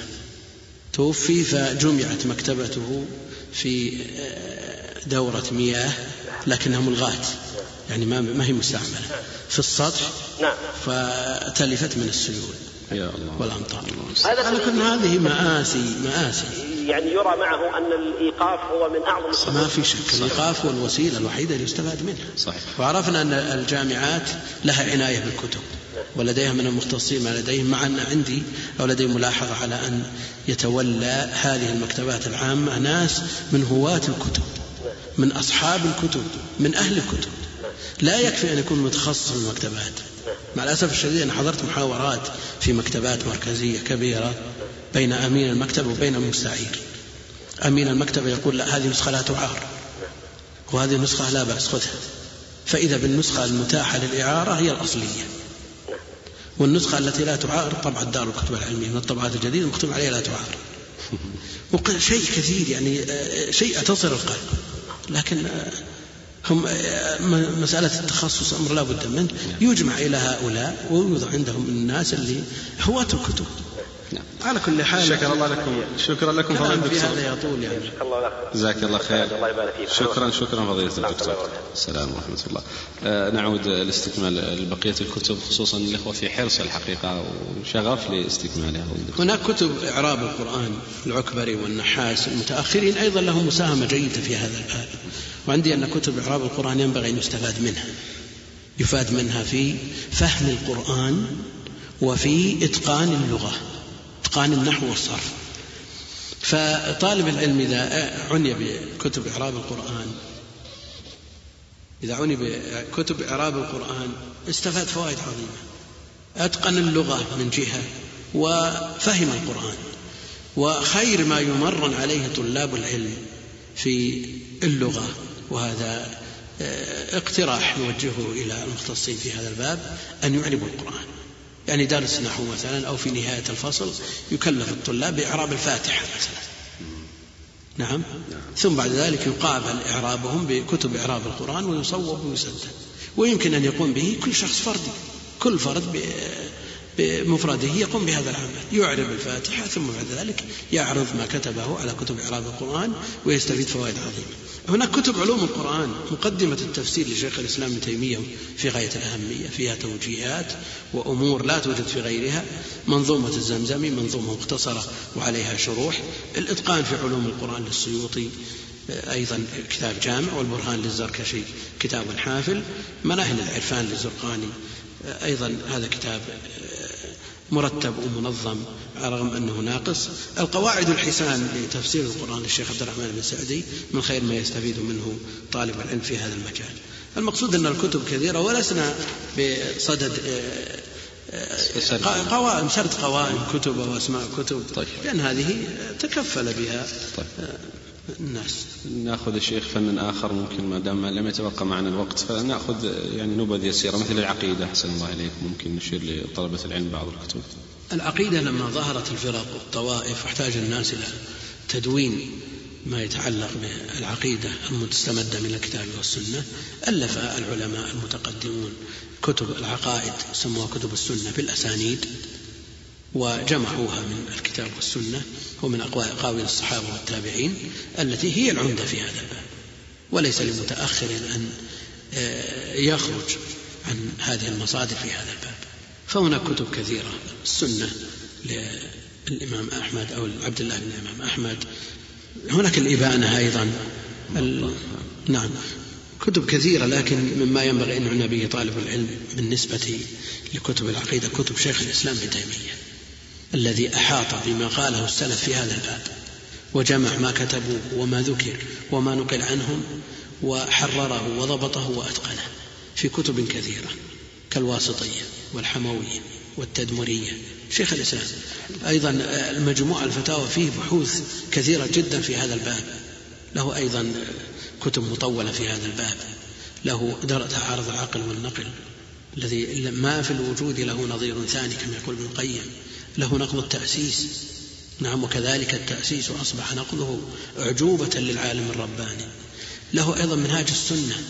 توفي فجمعت مكتبته في دورة مياه لكنها ملغاة، يعني ما هي مستعملة في السطح. نعم. فتلفت من السيول يا الله والأمطار. لكن هذه مآسي يعني يرى معه أن الإيقاف هو من أعظم. ما في شك، الإيقاف هو الوسيلة الوحيدة اللي يستفاد منها. صحيح. وعرفنا أن الجامعات لها عناية بالكتب ولديها من المختصين ما لديهم، مع أن عندي أو لدي ملاحظة على أن يتولى هذه المكتبات العامة ناس من هواة الكتب، من أصحاب الكتب، من أهل الكتب. لا يكفي أن يكون متخصص في المكتبات. مع الأسف الشديد أنا حضرت محاورات في مكتبات مركزية كبيرة بين أمين المكتب وبين المستعير. أمين المكتب يقول لا، هذه نسخة لا تعار، وهذه النسخة لا بأس خذها، فإذا بالنسخة المتاحة للإعارة هي الأصلية، والنسخة التي لا تعار طبعا دار الكتب العلمية من الطبعات الجديدة مكتوب عليها لا تعار. شيء كثير يعني شيء تصل القلب. لكن هم مسألة التخصص أمر لا بد منه، يجمع إلى هؤلاء ويوضع عندهم الناس اللي هواة الكتب. على كل حال شكرا لكم فضيلة الدكتور. هذا يطول يعني. جزاك الله خير. شكرا فضيلة الدكتور. السلام ورحمة الله. نعود لاستكمال بقية الكتب، خصوصا الإخوة في حرص الحقيقة وشغف لاستكمالها. هناك كتب إعراب القرآن العكبري والنحاس المتأخرين أيضا لهم مساهمة جيدة في هذا الباب. وعندي أن كتب إعراب القرآن ينبغي أن يفاد منها في فهم القرآن وفي إتقان اللغة، إتقان النحو والصرف. فطالب العلم إذا عني بكتب إعراب القرآن استفاد فوائد عظيمة، أتقن اللغة من جهة وفهم القرآن. وخير ما يمرن عليه طلاب العلم في اللغة، وهذا اقتراح نوجهه إلى المختصين في هذا الباب، أن يعربوا القرآن. يعني درس نحو مثلا أو في نهاية الفصل يكلف الطلاب بإعراب الفاتحة مثلا، نعم، ثم بعد ذلك يقابل إعرابهم بكتب إعراب القرآن ويصوب ويسدد. ويمكن أن يقوم به كل شخص فردي، كل فرد بمفرده يقوم بهذا العمل، يعرب الفاتحة ثم بعد ذلك يعرض ما كتبه على كتب إعراب القرآن ويستفيد فوائد عظيمة. هناك كتب علوم القرآن، مقدمة التفسير لشيخ الإسلام ابن تيمية في غاية الأهمية، فيها توجيهات وأمور لا توجد في غيرها. منظومة الزمزمي منظومة مختصرة وعليها شروح. الإتقان في علوم القرآن للسيوطي أيضا كتاب جامع، والبرهان للزركشي كتاب حافل. مناهل العرفان للزرقاني أيضا هذا كتاب مرتب ومنظم رغم أنه ناقص. القواعد الحسان لتفسير القرآن للشيخ عبد الرحمن بن سعدي من خير ما يستفيد منه طالب العلم في هذا المجال. المقصود أن الكتب كثيرة ولسنا بصدد قوائم سرد قوائم كتب واسماء كتب، لأن هذه تكفل بها الناس. نأخذ الشيخ فن آخر ممكن ما دام لم يتبقى معنا الوقت، فنأخذ يعني نبذ يسيرة مثل العقيدة. أحسن الله إليك، ممكن نشير لطلبة العلم بعض الكتب. العقيدة لما ظهرت الفرق والطوائف واحتاج الناس إلى تدوين ما يتعلق بالعقيدة المستمدة من الكتاب والسنة، ألف العلماء المتقدمون كتب العقائد سموها كتب السنة بالأسانيد، وجمعوها من الكتاب والسنة ومن أقاويل الصحابة والتابعين التي هي العمدة في هذا الباب، وليس لمتأخر أن يخرج عن هذه المصادر في هذا الباب. فهناك كتب كثيرة، السنة للإمام أحمد أو عبد الله بن الإمام أحمد، هناك الإبانة أيضا نعم، كتب كثيرة. لكن مما ينبغي أن يعنى به طالب العلم بالنسبة لكتب العقيدة كتب شيخ الإسلام ابن تيمية الذي أحاط بما قاله السلف في هذا الباب، وجمع ما كتبوه وما ذكر وما نقل عنهم وحرره وضبطه وأتقنه في كتب كثيرة كالواسطية والحموية والتدمرية. شيخ الإسلام أيضا المجموع الفتاوى فيه بحوث كثيرة جدا في هذا الباب، له أيضا كتب مطولة في هذا الباب، له عرض العقل والنقل الذي ما في الوجود له نظير ثاني كما يقول ابن القيم، له نقض التأسيس، نعم، وكذلك التأسيس أصبح نقضه أعجوبة للعالم الرباني، له أيضا منهاج السنة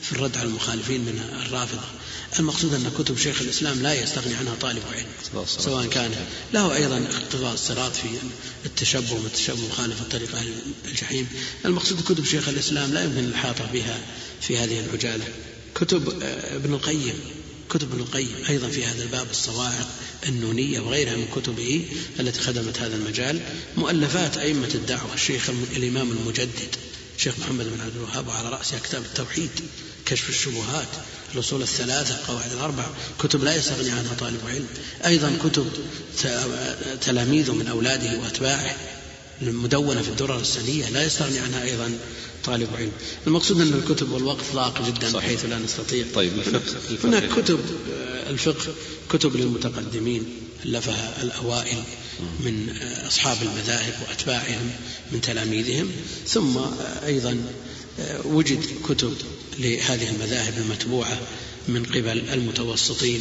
في الرد على المخالفين من الرافضة. المقصود أن كتب شيخ الإسلام لا يستغني عنها طالب علم، سواء كان له أيضا اقتضاء الصراط في التشبه مخالفة طريق أهل الجحيم. المقصود كتب شيخ الإسلام لا يمكن الإحاطة بها في هذه العجالة. كتب ابن القيم أيضا في هذا الباب، الصواعق النونية وغيرها من كتبه التي خدمت هذا المجال. مؤلفات أئمة الدعوة الشيخ الإمام المجدد الشيخ محمد بن عبد الوهاب، وعلى رأسها كتاب التوحيد، كشف الشبهات، الأصول الثلاثة، القواعد الأربع، كتب لا يستغني عنها طالب علم. أيضا كتب تلاميذه من أولاده وأتباعه المدونة في الدرر السنية لا يستغني عنها أيضا طالب علم. المقصود أن الكتب والوقت ضاق جدا بحيث لا نستطيع. طيب هناك كتب الفقه، كتب للمتقدمين ألفها الأوائل من أصحاب المذاهب وأتباعهم من تلاميذهم، ثم أيضا وجد كتب لهذه المذاهب المتبوعة من قبل المتوسطين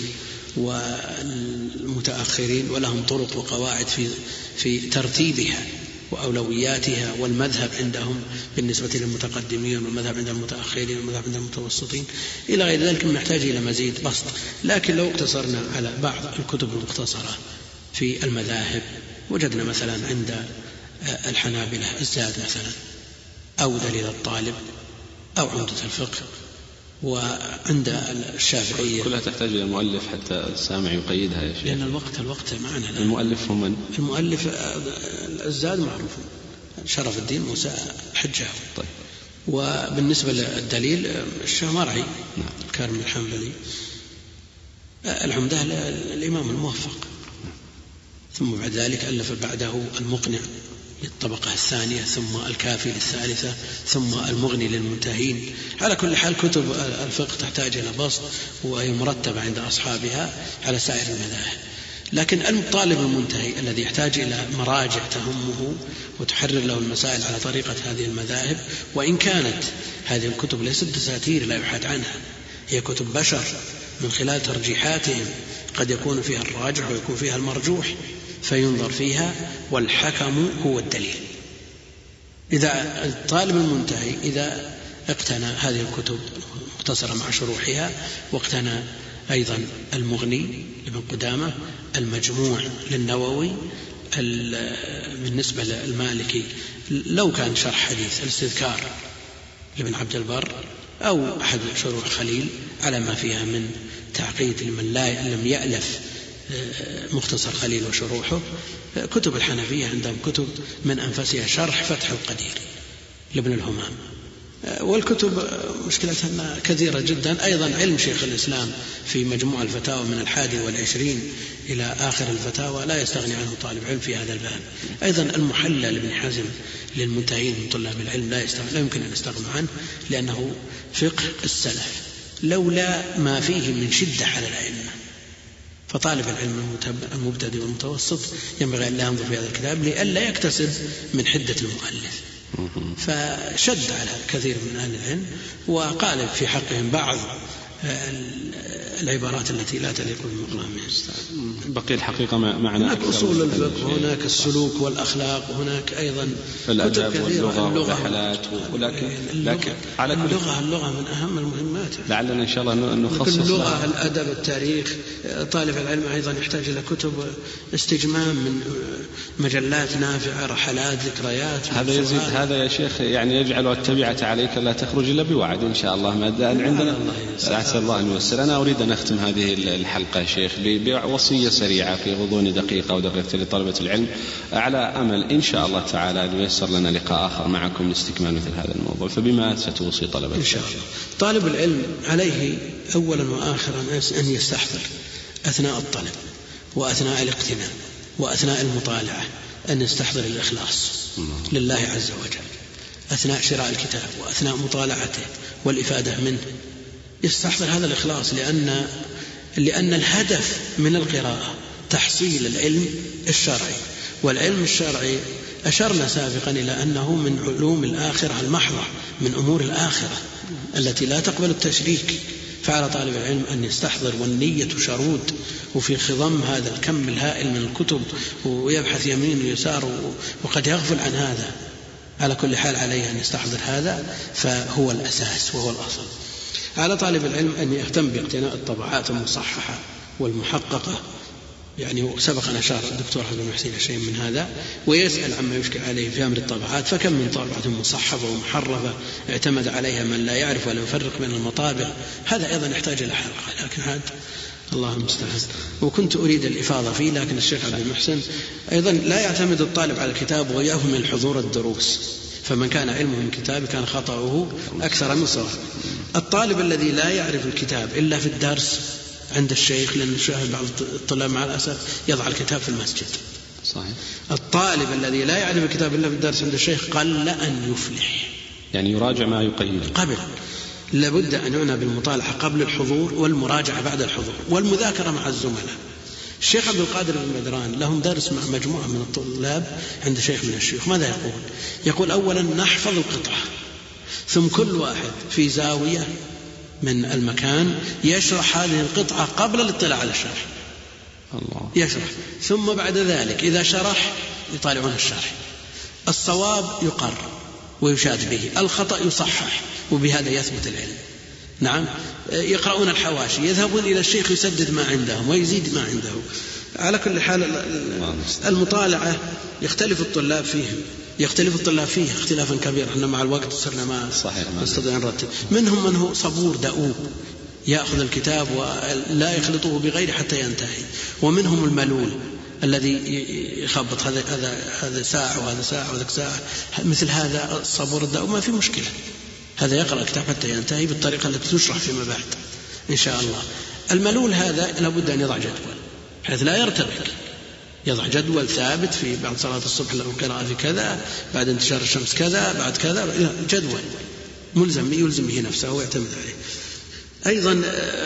والمتأخرين، ولهم طرق وقواعد في ترتيبها وأولوياتها والمذهب عندهم بالنسبة للمتقدمين، والمذهب عند المتأخرين، والمذهب عند المتوسطين إلى غير ذلك، نحتاج إلى مزيد بسط. لكن لو اقتصرنا على بعض الكتب المختصرة في المذاهب، وجدنا مثلا عند الحنابلة الزاد مثلا، أو دليل الطالب، أو عمدة الفقه، وعند الشافعية كلها تحتاج إلى مؤلف حتى السامع يقيدها يا شيخ، لأن الوقت معنا. المؤلف هو من؟ المؤلف الزاد معروف شرف الدين موسى الحجاوي. طيب. وبالنسبة للدليل الشامرعي الكارم الحنبلي. العمدة الإمام الموفق، ثم بعد ذلك ألف بعده المقنع للطبقة الثانية، ثم الكافي للثالثة، ثم المغني للمنتهين. على كل حال كتب الفقه تحتاج إلى بسط وهي مرتبة عند أصحابها على سائر المذاهب. لكن الطالب المنتهي الذي يحتاج إلى مراجع تهمه وتحرر له المسائل على طريقة هذه المذاهب، وإن كانت هذه الكتب ليست دساتير لا يحاد عنها، هي كتب بشر من خلال ترجيحاتهم قد يكون فيها الراجح ويكون فيها المرجوح، فينظر فيها والحكم هو الدليل. إذا الطالب المنتهي إذا اقتنى هذه الكتب مختصرة مع شروحها، واقتنى أيضا المغني لابن قدامة، المجموع للنووي، بالنسبة للمالكي لو كان شرح حديث الاستذكار لابن عبد البر، أو أحد شروح خليل على ما فيها من تعقيد لمن لم يألف مختصر خليل وشروحه. كتب الحنفية عندهم كتب من أنفسها شرح فتح القدير لابن الهمام، والكتب مشكلتها كثيرة جدا. أيضا علم شيخ الإسلام في مجموع الفتاوى من 21 إلى آخر الفتاوى لا يستغني عنه طالب علم في هذا الباب. أيضا المحلى لابن حزم للمنتهين من طلاب العلم لا يمكن أن نستغنى عنه، لأنه فقه السلف لولا ما فيه من شدة على الأئمة. فطالب العلم المبتدئ والمتوسط ينبغي أن لا ينظر في هذا الكتاب لئلا يكتسب من حدة المؤلف، فشد على كثير من أهل العلم وقال في حقهم بعض العبارات التي لا تليق بالمقامين. بقي الحقيقة معنا هناك أصول الفقه، وهناك السلوك والأخلاق، وهناك أيضا الأدب واللغة والرحلات، ولكن اللغة من أهم المهمات. لعلنا إن شاء الله نخصص اللغة، الأدب، التاريخ. طالب العلم أيضا يحتاج إلى كتب استجمام من مجلات نافعة، رحلات، ذكريات. هذا يزيد، هذا يا شيخ يعني يجعل التبعة عليك لا تخرج إلا بوعد إن شاء الله ما دام عندنا. أسأل الله أن ييسر. أنا أريد أن أختم هذه الحلقة يا شيخ بوصية سريعة في غضون دقيقة أو دقيقتين لطلبة العلم، على أمل إن شاء الله تعالى أن ييسر لنا لقاء آخر معكم لاستكمال مثل هذا الموضوع. فبما ستوصي طلبة إن شاء الله؟ طالب العلم عليه أولا وآخرا أن يستحضر أثناء الطلب وأثناء الاقتناء وأثناء المطالعة أن يستحضر الإخلاص لله عز وجل أثناء شراء الكتاب وأثناء مطالعته والإفادة منه. يستحضر هذا الإخلاص لأن الهدف من القراءة تحصيل العلم الشرعي، والعلم الشرعي أشرنا سابقا إلى أنه من علوم الآخرة المحضة، من أمور الآخرة التي لا تقبل التشريك. فعلى طالب العلم أن يستحضر، والنية شرود، وفي خضم هذا الكم الهائل من الكتب ويبحث يمين ويسار وقد يغفل عن هذا. على كل حال عليه أن يستحضر هذا، فهو الأساس وهو الأصل. على طالب العلم أن يهتم باقتناء الطبعات المصححة والمحققة، يعني سبق أن أشار الدكتور عبد المحسن شيء من هذا، ويسأل عما يشكل عليه في أمر الطبعات، فكم من طبعة مصحفة ومحرفة اعتمد عليها من لا يعرف ولا يفرق بين المطابع. هذا أيضا يحتاج إلى حلقة، لكن هذا الله المستعان. وكنت أريد الإفاضة فيه، لكن الشيخ عبد المحسن أيضا لا يعتمد الطالب على الكتاب ويأهم من حضور الدروس، فمن كان علمه من كتاب كان خطأه أكثر من صواب. الطالب الذي لا يعرف الكتاب إلا في الدرس عند الشيخ، لأن نشاهد بعض الطلاب مع الأسف يضع الكتاب في المسجد. صحيح. الطالب الذي لا يعرف الكتاب إلا في الدرس عند الشيخ قل أن يفلح، يعني يراجع ما يقيده قبل. لابد أن يعنى بالمطالعة قبل الحضور والمراجعة بعد الحضور والمذاكرة مع الزملاء. الشيخ عبد القادر بن بدران لهم درس مع مجموعة من الطلاب عند شيخ من الشيوخ. ماذا يقول؟ أولا نحفظ القطعة، ثم كل واحد في زاوية من المكان يشرح هذه القطعة قبل الاطلاع على الشرح. الله. يشرح، ثم بعد ذلك إذا شرح يطالعون الشرح، الصواب يقر ويشاد به، الخطأ يصحح، وبهذا يثبت العلم. نعم. يقرؤون الحواشي، يذهبون إلى الشيخ يسدد ما عندهم ويزيد ما عنده. على كل حال المطالعة يختلف الطلاب فيه اختلافا كبيرا. احنا مع الوقت صرنا ما نستطيع نرتب. منهم من هو صبور دؤوب يأخذ الكتاب ولا يخلطه بغيره حتى ينتهي، ومنهم الملول الذي يخبط هذا ساعة وهذا ساعة وذاك ساعة. مثل هذا الصبور الدؤوب ما في مشكلة، هذا يقرأ الكتاب حتى ينتهي بالطريقة التي تشرح فيما بعد إن شاء الله. الملول هذا لابد أن يضع جدول حيث لا يرتبك، يضع جدول ثابت في بعد صلاة الصبح له قراءة في كذا، بعد انتشار الشمس كذا، بعد كذا، جدول يلزم به نفسه ويعتمد عليه. أيضا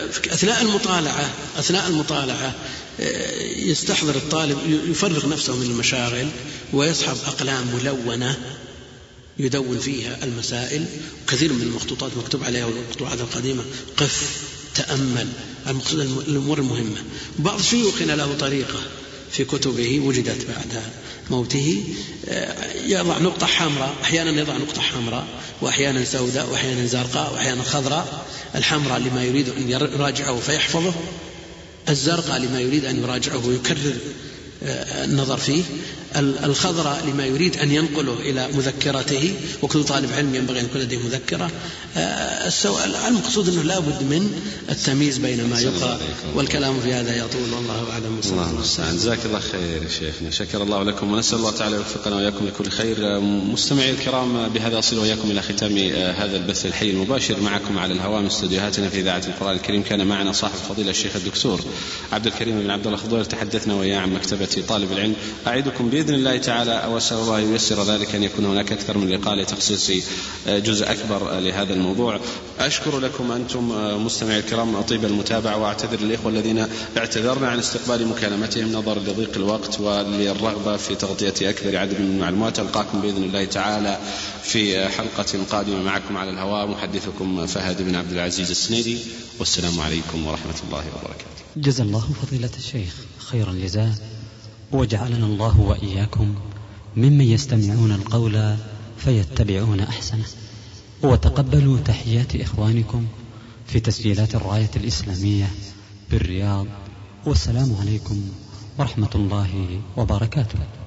أثناء المطالعة يستحضر الطالب، يفرغ نفسه من المشاغل ويصحب أقلام ملونة يدون فيها المسائل. وكثير من المخطوطات مكتوب عليها، والمقطوعات القديمة قف تأمل الأمور المهمة. بعض شيوخنا له طريقة في كتبه وجدت بعد موته، يضع نقطة حمراء، أحيانا يضع نقطة حمراء وأحيانا سوداء وأحيانا زرقاء وأحيانا خضراء. الحمراء لما يريد أن يراجعه فيحفظه، الزرقاء لما يريد أن يراجعه ويكرر النظر فيه، الخضراء لما يريد أن ينقله إلى مذكرته، وكل طالب علم ينبغي أن يكون لديه مذكرة. المقصود أنه لا بد من التمييز بين ما يقرأ، والكلام في هذا يطول، والله أعلم. الله المستعان. جزاك الله خير يا شيخنا، شكر الله لكم، ونسأل الله تعالى يوفقنا وإياكم لكل خير. مستمعي الكرام، بهذا أصل وإياكم إلى ختام هذا البث الحي المباشر معكم على الهواء من استديوهاتنا في إذاعة القرآن الكريم. كان معنا صاحب فضيلة الشيخ الدكتور عبد الكريم بن عبد الله خضير، تحدثنا وإياه عن مكتبة طالب العلم. أعدكم بإذن الله تعالى، وأسأل الله ييسر ذلك، أن يكون هناك أكثر من لقاء لتخصيص جزء أكبر لهذا الموضوع. أشكر لكم أنتم مستمعي الكرام طيب المتابعة، وأعتذر الإخوة الذين اعتذرنا عن استقبال مكالمتهم نظرا لضيق الوقت وللرغبة في تغطية أكثر عدد من المعلومات. ألقاكم بإذن الله تعالى في حلقة قادمة معكم على الهواء، محدثكم فهد بن عبد العزيز السنيدي، والسلام عليكم ورحمة الله وبركاته. جزا الله فضيلة الشيخ خير الجزاء، وجعلنا الله وإياكم ممن يستمعون القول فيتبعون أحسنه. وتقبلوا تحيات إخوانكم في تسجيلات الراية الإسلامية بالرياض، والسلام عليكم ورحمة الله وبركاته.